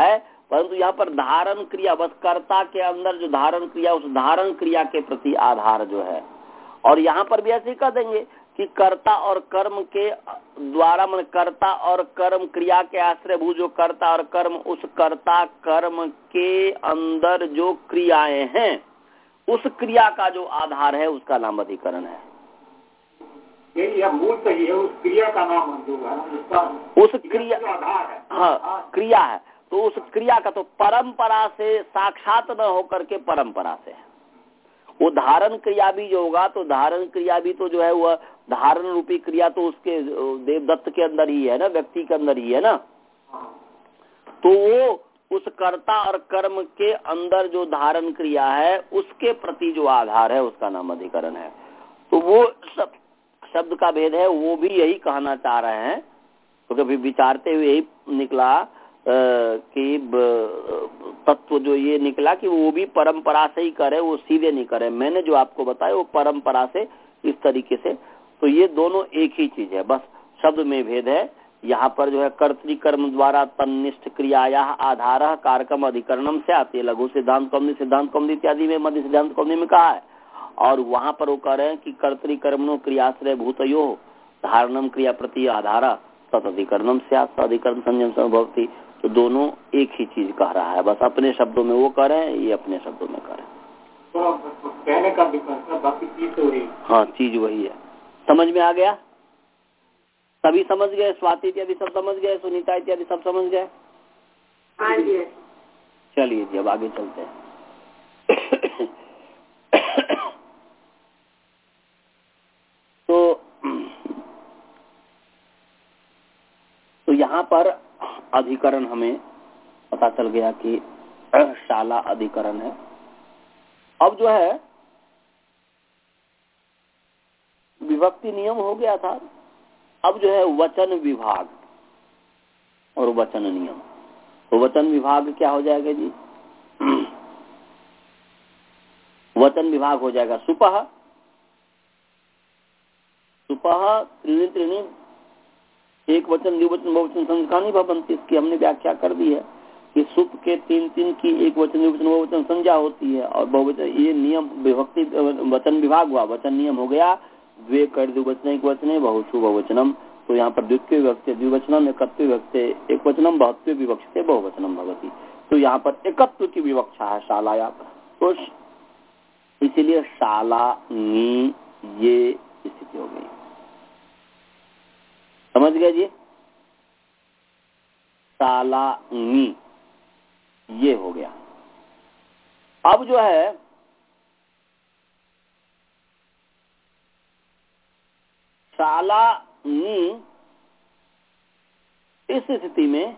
परंतु यहाँ पर धारण क्रिया, बस कर्ता के अंदर जो धारण क्रिया, उस धारण क्रिया के प्रति आधार जो है। और यहाँ पर भी ऐसे ही कह देंगे कि कर्ता और कर्म के द्वारा, मन कर्ता और कर्म क्रिया के आश्रयभूत जो कर्ता और कर्म, उस कर्ता कर्म के अंदर जो क्रियाएं हैं, उस क्रिया का जो आधार है उसका नाम अधिकरण है। यही मूल सही है, उस क्रिया का नाम जो है उसका, उस क्रिया का आधार है। हाँ, क्रिया है, तो उस क्रिया का तो परंपरा से साक्षात न होकर के परंपरा से है। वो धारण क्रिया भी जो होगा, तो धारण क्रिया भी तो जो है वह धारण रूपी क्रिया तो उसके देवदत्त के अंदर ही है ना, व्यक्ति के अंदर ही है ना। तो वो उस कर्ता और कर्म के अंदर जो धारण क्रिया है उसके प्रति जो आधार है उसका नाम अधिकरण है। तो वो सब शब्द का भेद है, वो भी यही कहना चाह रहे हैं। तो कभी विचारते हुए यही निकला कि तत्व जो ये निकला कि वो भी परंपरा से ही करे, वो सीधे नहीं करे। मैंने जो आपको बताया वो परंपरा से इस तरीके से। तो ये दोनों एक ही चीज है, बस शब्द में भेद है। यहाँ पर जो है कर्तृकर्म द्वारा तन्निष्ठ क्रियाया आधार कारकम अधिकरणम से आती है। लघु सिद्धांत कौमुदी, सिद्धांत कौमुदी इत्यादि में, मध्य सिद्धांत कौमुदी में कहा है। और वहां पर वो कह रहे हैं कि कर्तृकर्मणो क्रियाश्रय भूतयो धारणम क्रिया प्रति आधारा तदधिकरणम से अधिकरण संयम संभवती। तो दोनों एक ही चीज कह रहा है, बस अपने शब्दों में वो कह रहे हैं, ये अपने शब्दों में कह रहे हैं। तो कहने का विकल्प, बाकी चीज तो वही। हाँ, चीज वही है। समझ में आ गया? सभी समझ गए? स्वाति इत्यादि सब समझ गए? सुनीता इत्यादि सब समझ गए? हाँ जी। चलिए जी, अब आगे चलते हैं। तो तो यहाँ पर अधिकरण हमें पता चल गया कि शाला अधिकरण है। अब जो है विभक्ति नियम हो गया था, अब जो है वचन विभाग और वचन नियम। तो वचन विभाग क्या हो जाएगा जी? वचन विभाग हो जाएगा सुपह सुपह त्रीणि त्रीणि एक वचन द्विवचन बहुवचन संज्ञानि भवन्ति। इसकी हमने व्याख्या कर दी है कि सुप के तीन तीन की एक वचन द्विवचन बहुवचन संज्ञा होती है और बहुवचन, ये नियम विभक्ति वचन विभाग हुआ। वचन नियम हो गया द्वे कर द्विवचन एक वचने बहुषु बहुवचनम। तो यहाँ पर द्वितीय विभक्ति द्विवचनम, एकत्व विभक्ति एक वचनम, बहुत्व विभक्ति बहुवचनम भवति। तो यहाँ पर एकत्व की विवक्षा है शालाया। तो इसीलिए शाला नी ये स्थिति हो गई। समझ गए जी? शाला नी ये हो गया। अब जो है शाला नी, इस स्थिति में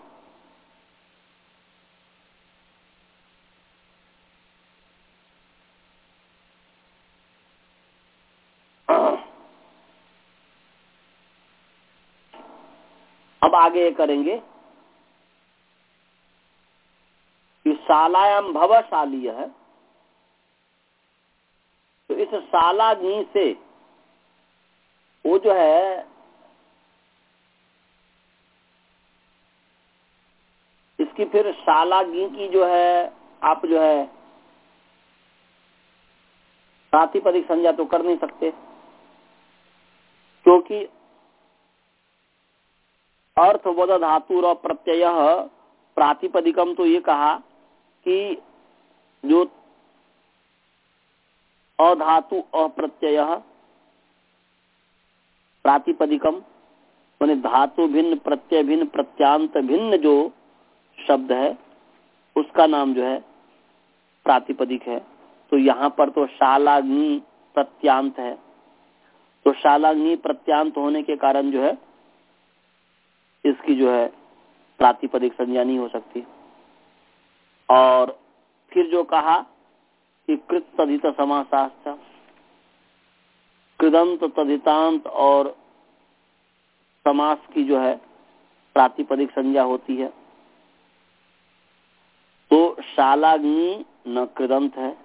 अब आगे करेंगे कि शालायाम भवशाली है। तो इस शालाग्नि से वो जो है इसकी फिर शालाग्नि की जो है आप जो है प्रातिपदिक संज्ञा तो कर नहीं सकते, क्योंकि अर्थवद धातु और प्रत्यय प्रातिपदिकम। तो ये कहा कि जो अधातु अप्रत्यय प्रातिपदिकम माने धातु भिन्न प्रत्यय भिन्न प्रत्यांत भिन्न जो शब्द है उसका नाम जो है प्रातिपदिक है। तो यहाँ पर तो शालाग्नि प्रत्यांत है। तो शालाग्नि प्रत्यांत होने के कारण जो है इसकी जो है प्रातिपदिक संज्ञा नहीं हो सकती। और फिर जो कहा कि कृत तदित समासाश्च, कृदंत तदितांत और समास की जो है प्रातिपदिक संज्ञा होती है। तो शालाग्नि न कृदंत है,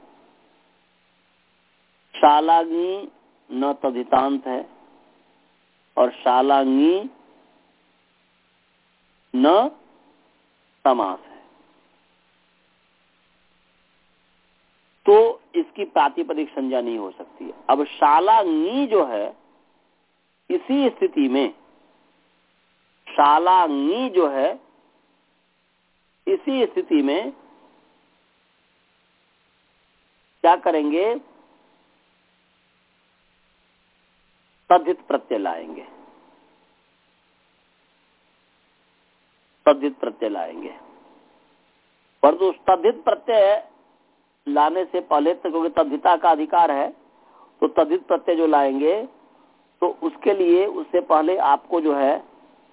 शालाग्नि न तदितांत है और शालाग्नि न समास है। तो इसकी प्रातिपदिक संज्ञा नहीं हो सकती है। अब शाला नी जो है, इसी स्थिति में शाला नी जो है, इसी स्थिति में क्या करेंगे, तद्धित प्रत्यय लाएंगे, तद्धित प्रत्यय लाएंगे। परंतु उस तद्धित प्रत्यय लाने से पहले तक, क्योंकि तद्धिता का अधिकार है, तो तद्धित प्रत्यय जो लाएंगे तो उसके लिए उससे पहले आपको जो है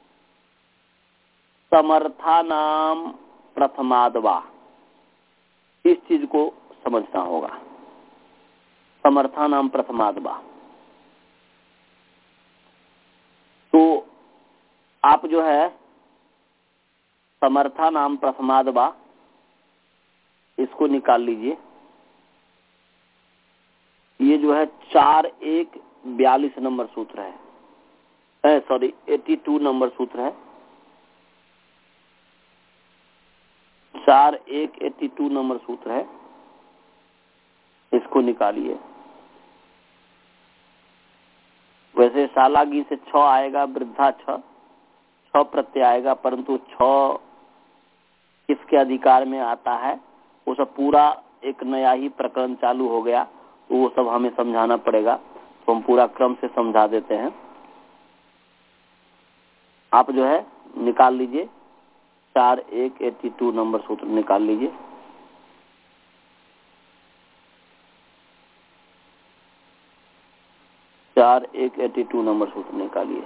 समर्था नाम प्रथमादवा, इस चीज को समझना होगा। समर्था नाम प्रथमादवा, तो आप जो है समर्था नाम प्रथमादवा इसको निकाल लीजिए। ये जो है चार एक बयालीस नंबर सूत्र है, सॉरी एटी टू नंबर सूत्र है। चार एक एटी टू नंबर सूत्र है, इसको निकालिए। वैसे शालागी से छ आएगा, वृद्धा छ, छ प्रत्यय आएगा, परंतु छ किसके अधिकार में आता है, वो सब पूरा एक नया ही प्रकरण चालू हो गया, तो वो सब हमें समझाना पड़ेगा, तो हम पूरा क्रम से समझा देते हैं। आप जो है निकाल लीजिए, चार एक एटी टू नंबर सूत्र निकाल लीजिए। चार एक एटी टू नंबर सूत्र निकालिए।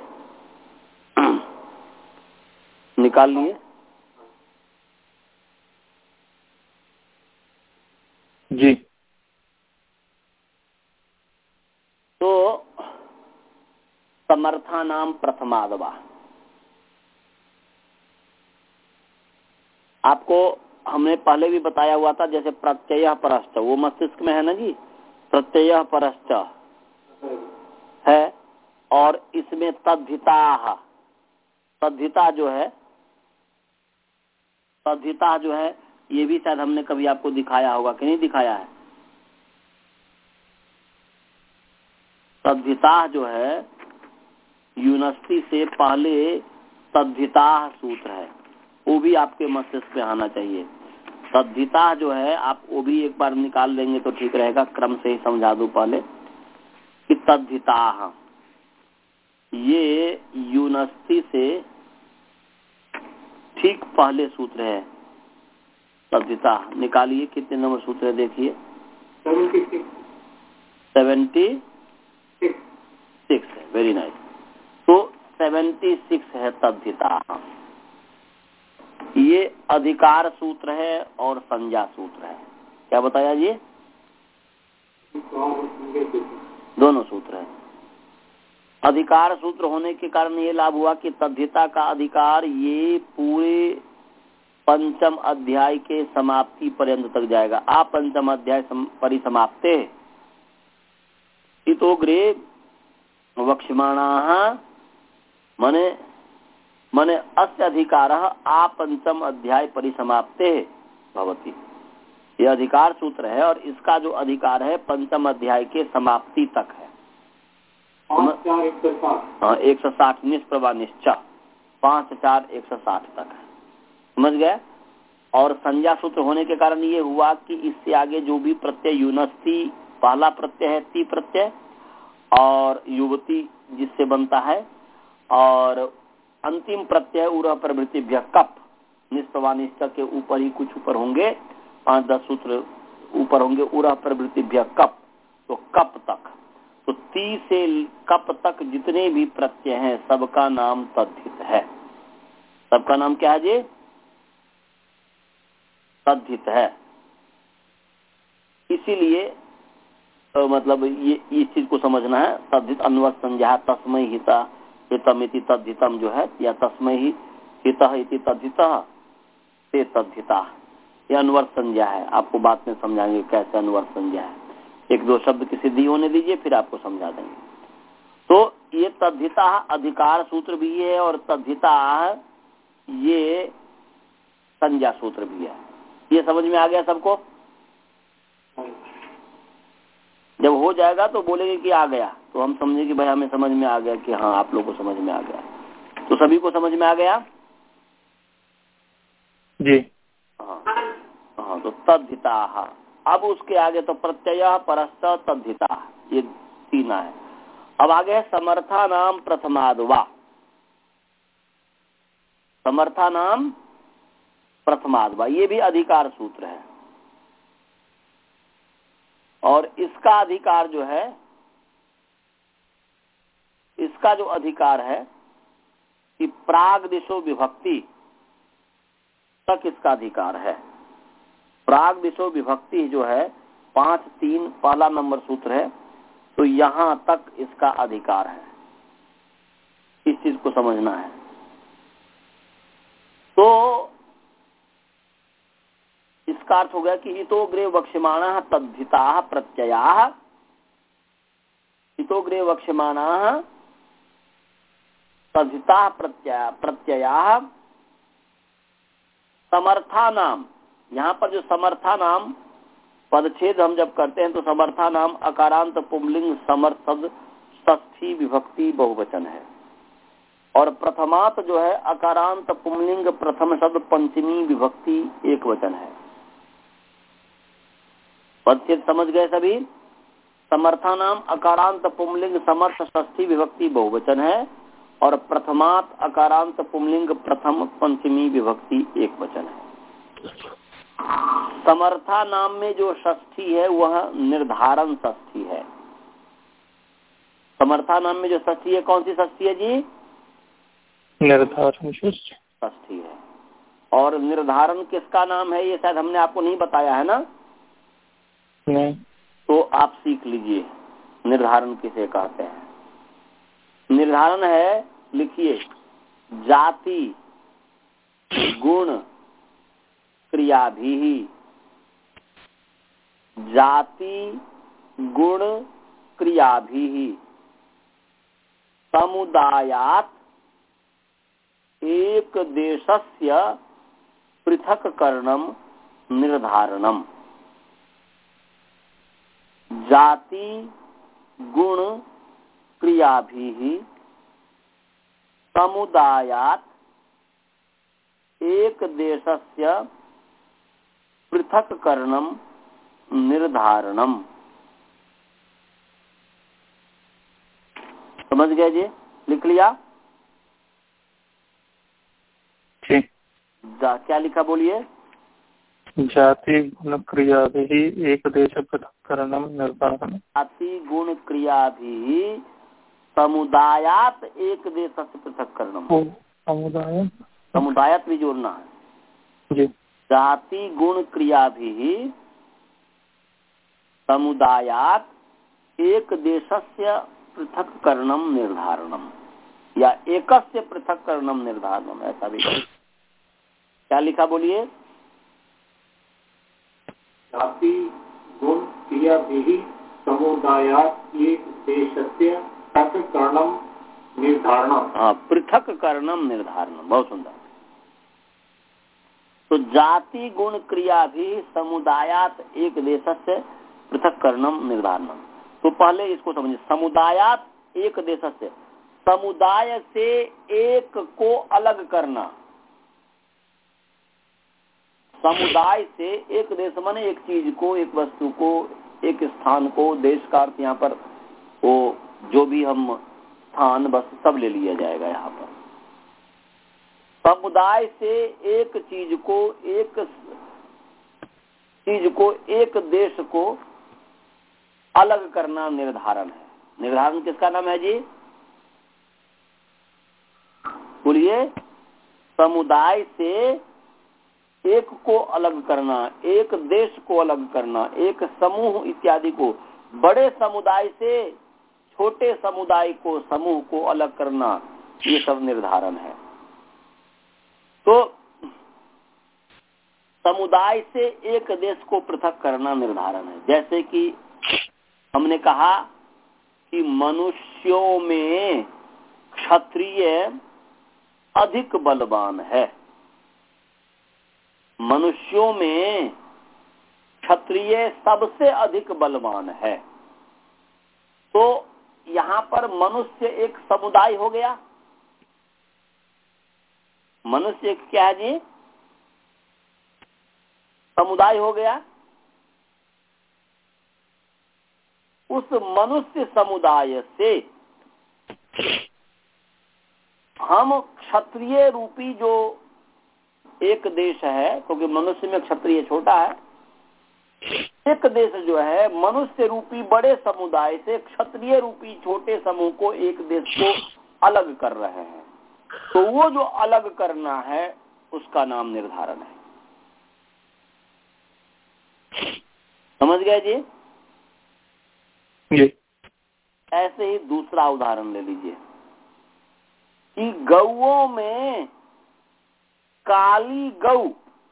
निकाल लिए? जी। तो समर्था नाम प्रथमादवा, आपको हमने पहले भी बताया हुआ था, जैसे प्रत्यय परश्च, वो मस्तिष्क में है ना जी, प्रत्यय परश्च है, और इसमें तद्धिता, तद्धिता जो है, तद्धिता जो है, ये भी शायद हमने कभी आपको दिखाया होगा कि नहीं दिखाया है। तद्धिता जो है, यूनिवर्सिटी से पहले तद्धिता सूत्र है, वो भी आपके मस्तिष्क में आना चाहिए। तद्धिता जो है, आप वो भी एक बार निकाल लेंगे तो ठीक रहेगा, क्रम से ही समझा दूं पहले कि तद्धिता ये यूनिवर्सिटी से ठीक पहले सूत्र है। तद्धिता निकालिए, कितने नंबर सूत्र है देखिए, सेवेंटी सिक्स है। Very nice. तो सेवेंटी सिक्स है तद्धिता। ये अधिकार सूत्र है और संज्ञा सूत्र है। क्या बताया ये? दोनों सूत्र है। अधिकार सूत्र होने के कारण ये लाभ हुआ कि तद्धिता का अधिकार ये पूरे पंचम अध्याय के समाप्ति पर्यंत तक जाएगा। आ पंचम अध्याय परिसमाप्ते इतोग्रे वक्ष्यमाणाः मने मने अस्य अधिकारः आ पंचम अध्याय परिसमाप्ते भवति। ये अधिकार सूत्र है और इसका जो अधिकार है पंचम अध्याय के समाप्ति तक है। हाँ, एक सौ साठ निष्प्रभा निश्चय, पांच चार एक सौ साठ तक है। समझ गए? और संज्ञा सूत्र होने के कारण ये हुआ कि इससे आगे जो भी प्रत्यय यूनस्ती पहला प्रत्यय है ती प्रत्यय, और युवती जिससे बनता है, और अंतिम प्रत्यय उरह प्रवृत्तिभ्य कप, निष्प्रभा निश्चय के ऊपर ही कुछ ऊपर होंगे, पांच दस सूत्र ऊपर होंगे, उरह प्रवृत्तिभ्य कप, तो कप तक, तो ती से कप तक जितने भी प्रत्यय हैं सबका नाम तद्धित है। सबका नाम क्या है जी? तद्धित है। इसीलिए तो मतलब ये इस चीज को समझना है। तद्धित अन्वय संज्ञा तस्मै हिता हितमिति तद्धितम जो है, या तस्मै ही हितः इति तद्धितः ते तद्धिता, ये अन्वय संज्ञा है। आपको बात में समझाएंगे कैसे अन्वय संज्ञा है। एक दो शब्द की सिद्धि होने दीजिए, फिर आपको समझा देंगे। तो ये तद्धिता अधिकार सूत्र भी है और तद्धिता ये संज्ञा सूत्र भी है। ये समझ में आ गया सबको? जब हो जाएगा तो बोलेंगे कि आ गया, तो हम समझे कि भाई हमें समझ में आ गया कि हाँ आप लोग को समझ में आ गया। तो सभी को समझ में आ गया जी। हाँ हाँ। तो तद्धिता, अब उसके आगे तो प्रत्यय परस्त तद्धिता, ये तीन है। अब आगे है समर्था नाम प्रथमाद्वा। समर्था नाम प्रथमाद्वा, ये भी अधिकार सूत्र है। और इसका अधिकार जो है, इसका जो अधिकार है कि प्राग दिशो विभक्ति तक इसका अधिकार है। प्राग दिशो विभक्ति जो है पांच तीन पहला नंबर सूत्र है, तो यहां तक इसका अधिकार है। इस चीज को समझना है। तो इसका अर्थ हो गया कि इतो ग्रे वक्ष्यमाणः तद्धिताः प्रत्ययाः, इतो ग्रे वक्ष्यमाणः तद्धिताः प्रत्यय प्रत्ययाः समर्था नाम। यहाँ पर जो समर्था नाम पदच्छेद हम जब करते हैं तो समर्था नाम अकारांत पुंलिंग समर्थ शब्द षष्ठी विभक्ति बहुवचन है, और प्रथमात जो है अकारांत पुंलिंग प्रथम शब्द पंचमी विभक्ति एक वचन है। पदच्छेद समझ गए सभी? समर्था नाम अकारांत पुंलिंग समर्थ षष्ठी विभक्ति बहुवचन है, और प्रथमात अकारांत पुंलिंग प्रथम पंचमी विभक्ति एक वचन है। समर्था नाम में जो षष्ठी है वह निर्धारण षष्ठी है। समर्था नाम में जो षष्ठी है, कौन सी षष्ठी है जी? निर्धारण षष्ठी है। और निर्धारण किसका नाम है, ये शायद हमने आपको नहीं बताया है ना? नहीं। तो आप सीख लीजिए निर्धारण किसे कहते हैं। निर्धारण है, लिखिए, जाति गुण क्रियाभिः, जाति गुण क्रियाभिः समुदायात् एक देशस्य पृथक्करणं निर्धारणम्। जाति गुण क्रियाभिः समुदायात् एक देशस्य पृथक्करणं निर्धारणम्। समझ गए जी? लिख लिया? ठीक। क्या लिखा बोलिए? जाति गुण क्रिया भी एक देश पृथक्करणं निर्धारणम्। जाति गुण क्रिया भी समुदायात एक देश से पृथक्करणम्। समुदाय समुदायात भी जोड़ना है जी। जाति गुण क्रिया भी समुदायात एक देशस्य पृथक्करणं निर्धारणम्, या एकस्य पृथक्करणं निर्धारणम्, ऐसा भी। क्या लिखा बोलिए? जाति गुण क्रिया भी समुदायात एक देशस्य पृथक्करणं निर्धारणम्। हाँ, पृथक्करणं निर्धारणम्, बहुत सुंदर। तो जाति गुण क्रिया भी समुदायात एक देशस्य पृथक्करणं निर्धारणम्। तो पहले इसको समझिए, समुदायात एक देशस्य, समुदाय से एक को अलग करना। समुदाय से एक देश माने एक चीज को, एक वस्तु को, एक स्थान को, देश का अर्थ यहाँ पर वो जो भी हम स्थान बस सब ले लिया जाएगा यहाँ पर। समुदाय से एक चीज को, एक चीज को, एक देश को अलग करना निर्धारण है। निर्धारण किसका नाम है जी? बोलिए। समुदाय से एक को अलग करना, एक देश को अलग करना, एक समूह इत्यादि को, बड़े समुदाय से छोटे समुदाय को, समूह को अलग करना, ये सब निर्धारण है। तो समुदाय से एक देश को पृथक करना निर्धारण है। जैसे कि हमने कहा कि मनुष्यों में क्षत्रिय अधिक बलवान है। मनुष्यों में क्षत्रिय सबसे अधिक बलवान है। तो यहाँ पर मनुष्य एक समुदाय हो गया। मनुष्य एक क्या है जी? समुदाय हो गया। उस मनुष्य समुदाय से हम क्षत्रिय रूपी जो एक देश है, क्योंकि मनुष्य में क्षत्रिय छोटा है, एक देश जो है मनुष्य रूपी बड़े समुदाय से क्षत्रिय रूपी छोटे समूह को, एक देश को अलग कर रहे हैं। तो वो जो अलग करना है उसका नाम निर्धारण है। समझ गए जी? जी। ऐसे ही दूसरा उदाहरण ले लीजिए कि गौओं में काली गौ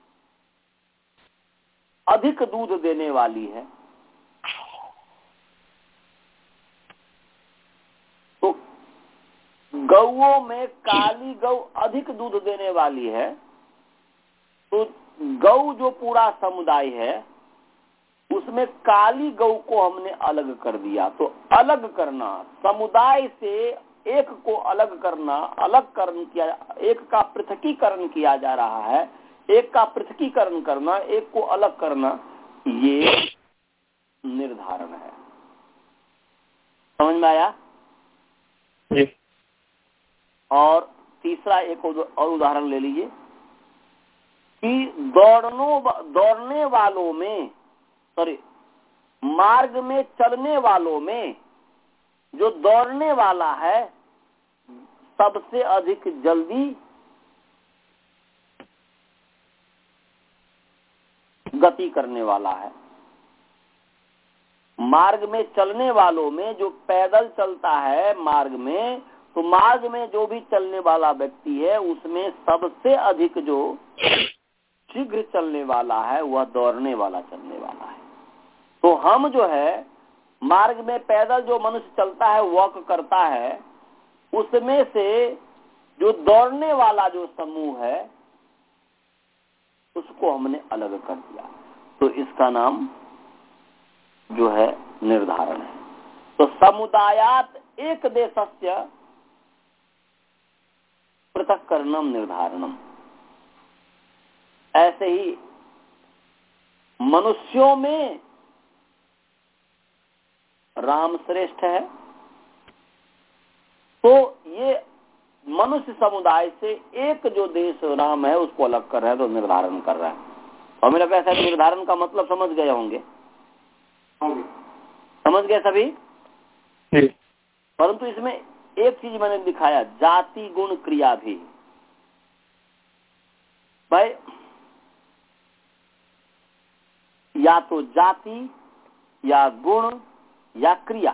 अधिक दूध देने वाली है। तो गौओं में काली गौ अधिक दूध देने वाली है, तो गौ जो पूरा समुदाय है उसमें काली गौ को हमने अलग कर दिया। तो अलग करना, समुदाय से एक को अलग करना, अलग करण किया, एक का पृथकीकरण किया जा रहा है, एक का पृथकीकरण करना, एक को अलग करना, ये निर्धारण है। समझ में आया? जी। और तीसरा एक और उदाहरण ले लीजिए कि दौड़नो दौड़ने वालों में, सॉरी मार्ग में चलने वालों में जो दौड़ने वाला है सबसे अधिक जल्दी गति करने वाला है। मार्ग में चलने वालों में जो पैदल चलता है मार्ग में, तो मार्ग में जो भी चलने वाला व्यक्ति है उसमें सबसे अधिक जो शीघ्र चलने वाला है वह दौड़ने वाला चलने वाला है। तो हम जो है मार्ग में पैदल जो मनुष्य चलता है, वॉक करता है, उसमें से जो दौड़ने वाला जो समूह है उसको हमने अलग कर दिया। तो इसका नाम जो है निर्धारण है। तो समुदायात एक देशस्य पृथक्करणम निर्धारणम। ऐसे ही मनुष्यों में राम श्रेष्ठ है, तो ये मनुष्य समुदाय से एक जो देश राम है उसको अलग कर रहे हैं, तो निर्धारण कर रहा है। और मेरा कैसा निर्धारण का मतलब समझ गए होंगे? समझ गए सभी? परंतु इसमें एक चीज मैंने दिखाया, जाति गुण क्रिया भी। भाई या तो जाति या गुण या क्रिया,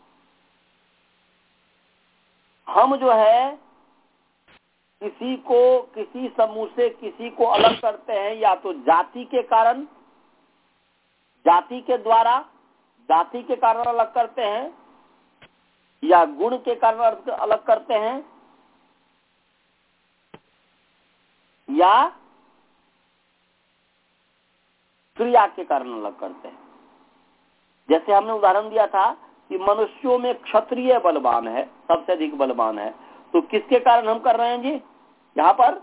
हम जो है किसी को किसी समूह से किसी को अलग करते हैं, या तो जाति के कारण, जाति के द्वारा, जाति के कारण अलग करते हैं, या गुण के कारण अलग करते हैं, या क्रिया के कारण अलग करते हैं। जैसे हमने उदाहरण दिया था कि मनुष्यों में क्षत्रिय बलवान है, सबसे अधिक बलवान है, तो किसके कारण हम कर रहे हैं जी? यहाँ पर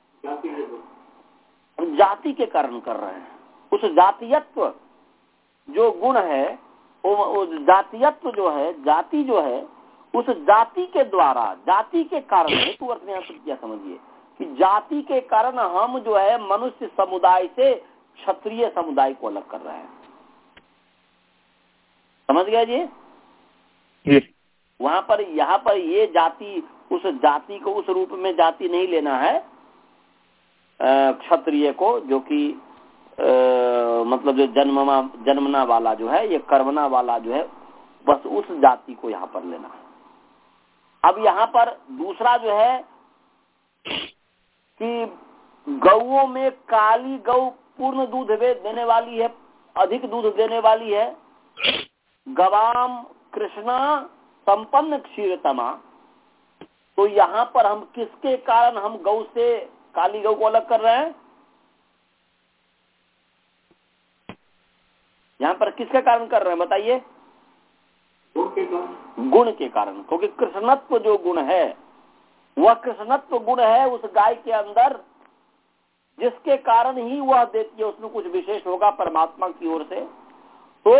जाति के कारण कर रहे हैं। उस जातीयत्व जो गुण है, वो जातीयत्व जो है, जाति जो है, उस जाति के द्वारा, जाति के कारण हेतु अर्थ में क्या समझिए कि जाति के कारण हम जो है मनुष्य समुदाय से क्षत्रिय समुदाय को अलग कर रहे हैं। समझ गया जी? जी। वहां पर यहाँ पर ये जाति, उस जाति को उस रूप में जाति नहीं लेना है क्षत्रिय को, जो कि मतलब जो जन्मना जन्मना वाला जो है, ये कर्मना वाला जो है, बस उस जाति को यहाँ पर लेना है। अब यहाँ पर दूसरा जो है कि गौओं में काली गौ पूर्ण दूध देने वाली है, अधिक दूध देने वाली है। गवाम कृष्णा संपन्न क्षीरतमा। तो यहाँ पर हम किसके कारण हम गौ से काली गौ को अलग कर रहे हैं? यहाँ पर किसके कारण कर रहे हैं बताइए? के कारण गुण के कारण, क्योंकि कृष्णत्व जो गुण है वह कृष्णत्व गुण है उस गाय के अंदर, जिसके कारण ही वह देती है, उसमें कुछ विशेष होगा परमात्मा की ओर से। तो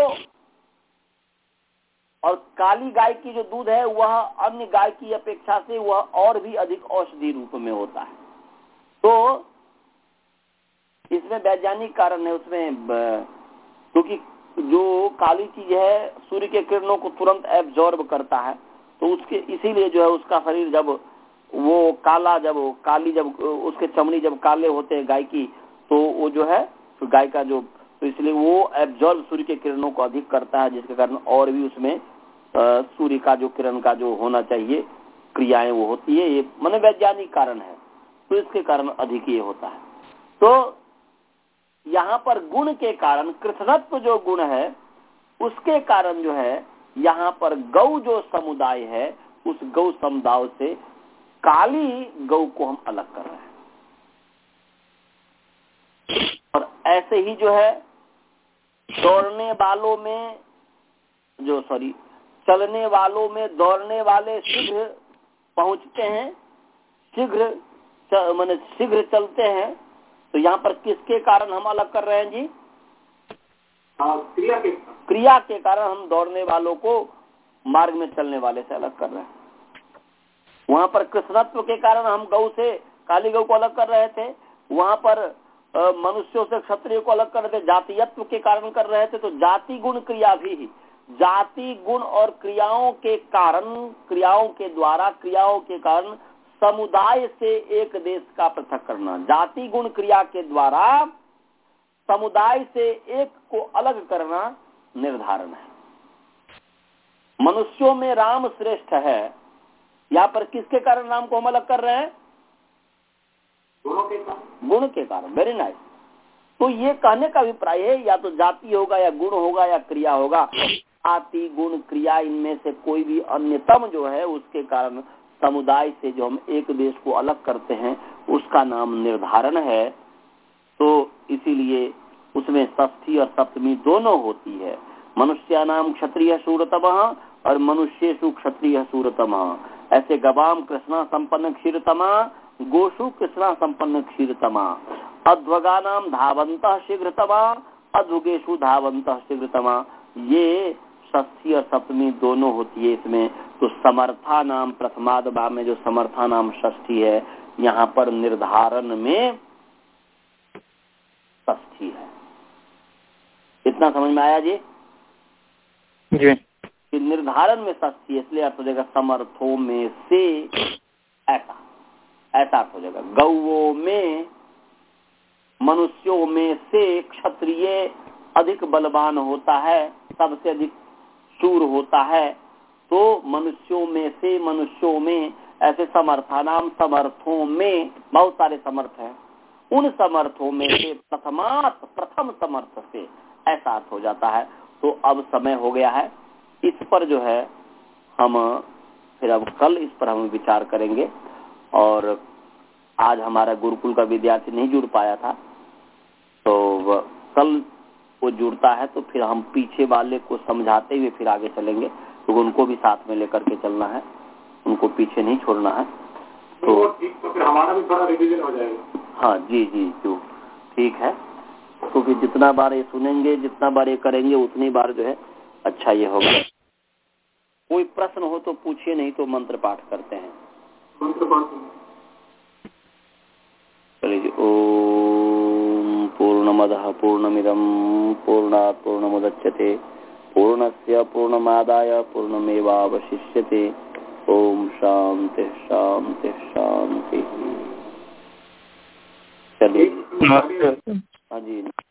और काली गाय की जो दूध है वह अन्य गाय की अपेक्षा से वह और भी अधिक औषधि रूप में होता है। तो इसमें वैज्ञानिक कारण है उसमें, क्योंकि जो काली चीज है सूर्य के किरणों को तुरंत एब्जॉर्ब करता है, तो उसके इसीलिए जो है उसका शरीर जब वो काला, जब काली जब उसके चमड़ी जब काले होते हैं गाय की, तो वो जो है तो गाय का जो, तो इसलिए वो एब्जॉर्ब सूर्य के किरणों को अधिक करता है, जिसके कारण और भी उसमें सूर्य का जो किरण का जो होना चाहिए क्रियाएं वो होती है। ये माने वैज्ञानिक कारण है, तो इसके कारण अधिक ये होता है। तो यहाँ पर गुण के कारण, कृष्णत्व जो गुण है उसके कारण जो है यहाँ पर गौ जो समुदाय है उस गौ समुदाय से काली गौ को हम अलग कर रहे हैं। और ऐसे ही जो है दौड़ने वालों में जो सॉरी चलने वालों में दौड़ने वाले शीघ्र पहुंचते हैं, शीघ्र माने शीघ्र चलते हैं, तो यहाँ पर किसके कारण हम अलग कर रहे हैं जी? क्रिया के क्रिया के कारण हम दौड़ने वालों को मार्ग में चलने वाले से अलग कर रहे हैं। वहाँ पर कृष्णत्व के कारण हम गौ से काली गौ को अलग कर रहे थे, वहाँ पर मनुष्यों से क्षत्रिय को अलग कर रहे थे, जातीयत्व के कारण कर रहे थे। तो जाति गुण क्रिया भी, जाति गुण और क्रियाओं के कारण, क्रियाओं के द्वारा, क्रियाओं के कारण समुदाय से एक देश का पृथक करना, जाति गुण क्रिया के द्वारा समुदाय से एक को अलग करना निर्धारण है। मनुष्यों में राम श्रेष्ठ है, यहाँ पर किसके कारण राम को हम अलग कर रहे हैं? गुणों के कारण। गुण के कारण। Very nice. तो ये कहने का अभिप्राय है या तो जाति होगा या गुण होगा या क्रिया होगा, जाति गुण क्रिया इनमें से कोई भी अन्यतम जो है उसके कारण समुदाय से जो हम एक देश को अलग करते हैं उसका नाम निर्धारण है। तो इसीलिए उसमें षष्ठी और सप्तमी दोनों होती है। मनुष्यानाम क्षत्रिय शूरतमः और मनुष्येषु क्षत्रिय शूरतमः। ऐसे गवाम कृष्णा संपन्न क्षीरतमा, गोषु कृष्णा संपन्न क्षीरतमा। अध्वगानाम धावंतः शीघ्रतमा, अध्वगेषु धावंतः शीघ्रतमा। ये षष्ठी और सप्तमी दोनों होती है इसमें। तो समर्था नाम प्रथमादभा में जो समर्था नाम षष्ठी है, यहाँ पर निर्धारण में षष्ठी है। इतना समझ में आया जी? जी। कि निर्धारण में षष्ठी, इसलिए अर्थ हो जाएगा समर्थों में से, ऐसा ऐसा अर्थ हो जाएगा। गौओं में, मनुष्यों में से क्षत्रिय अधिक बलवान होता है, सबसे अधिक शूर होता है। तो मनुष्यों में से, मनुष्यों में, ऐसे समर्थानाम, समर्थों में बहुत सारे समर्थ हैं, उन समर्थों में से प्रथमात, प्रथम समर्थ से, ऐसा अर्थ हो जाता है। तो अब समय हो गया है, इस पर जो है हम फिर अब कल इस पर हम विचार करेंगे। और आज हमारा गुरुकुल का विद्यार्थी नहीं जुड़ पाया था, तो कल वो जुड़ता है तो फिर हम पीछे वाले को समझाते हुए फिर आगे चलेंगे, तो उनको भी साथ में लेकर के चलना है, उनको पीछे नहीं छोड़ना है। तो, तो फिर हमारा भी थोड़ा रिवीजन हो जाएगा। हाँ जी जी जो ठीक है, क्योंकि तो जितना बार ये सुनेंगे, जितना बार ये करेंगे, उतनी बार जो है अच्छा ये होगा। कोई प्रश्न हो तो पूछिए, नहीं तो मंत्र पाठ करते हैं। मंत्र पाठ चलिए। ओम पूर्णमदः पूर्णमिदं पूर्णात् पूर्णमुदच्यते पूर्णस्य पूर्णमादाय पूर्णमेवावशिष्यते। ओम शांति शांति शांति। चलिए। नमस्ते। हाँ जी।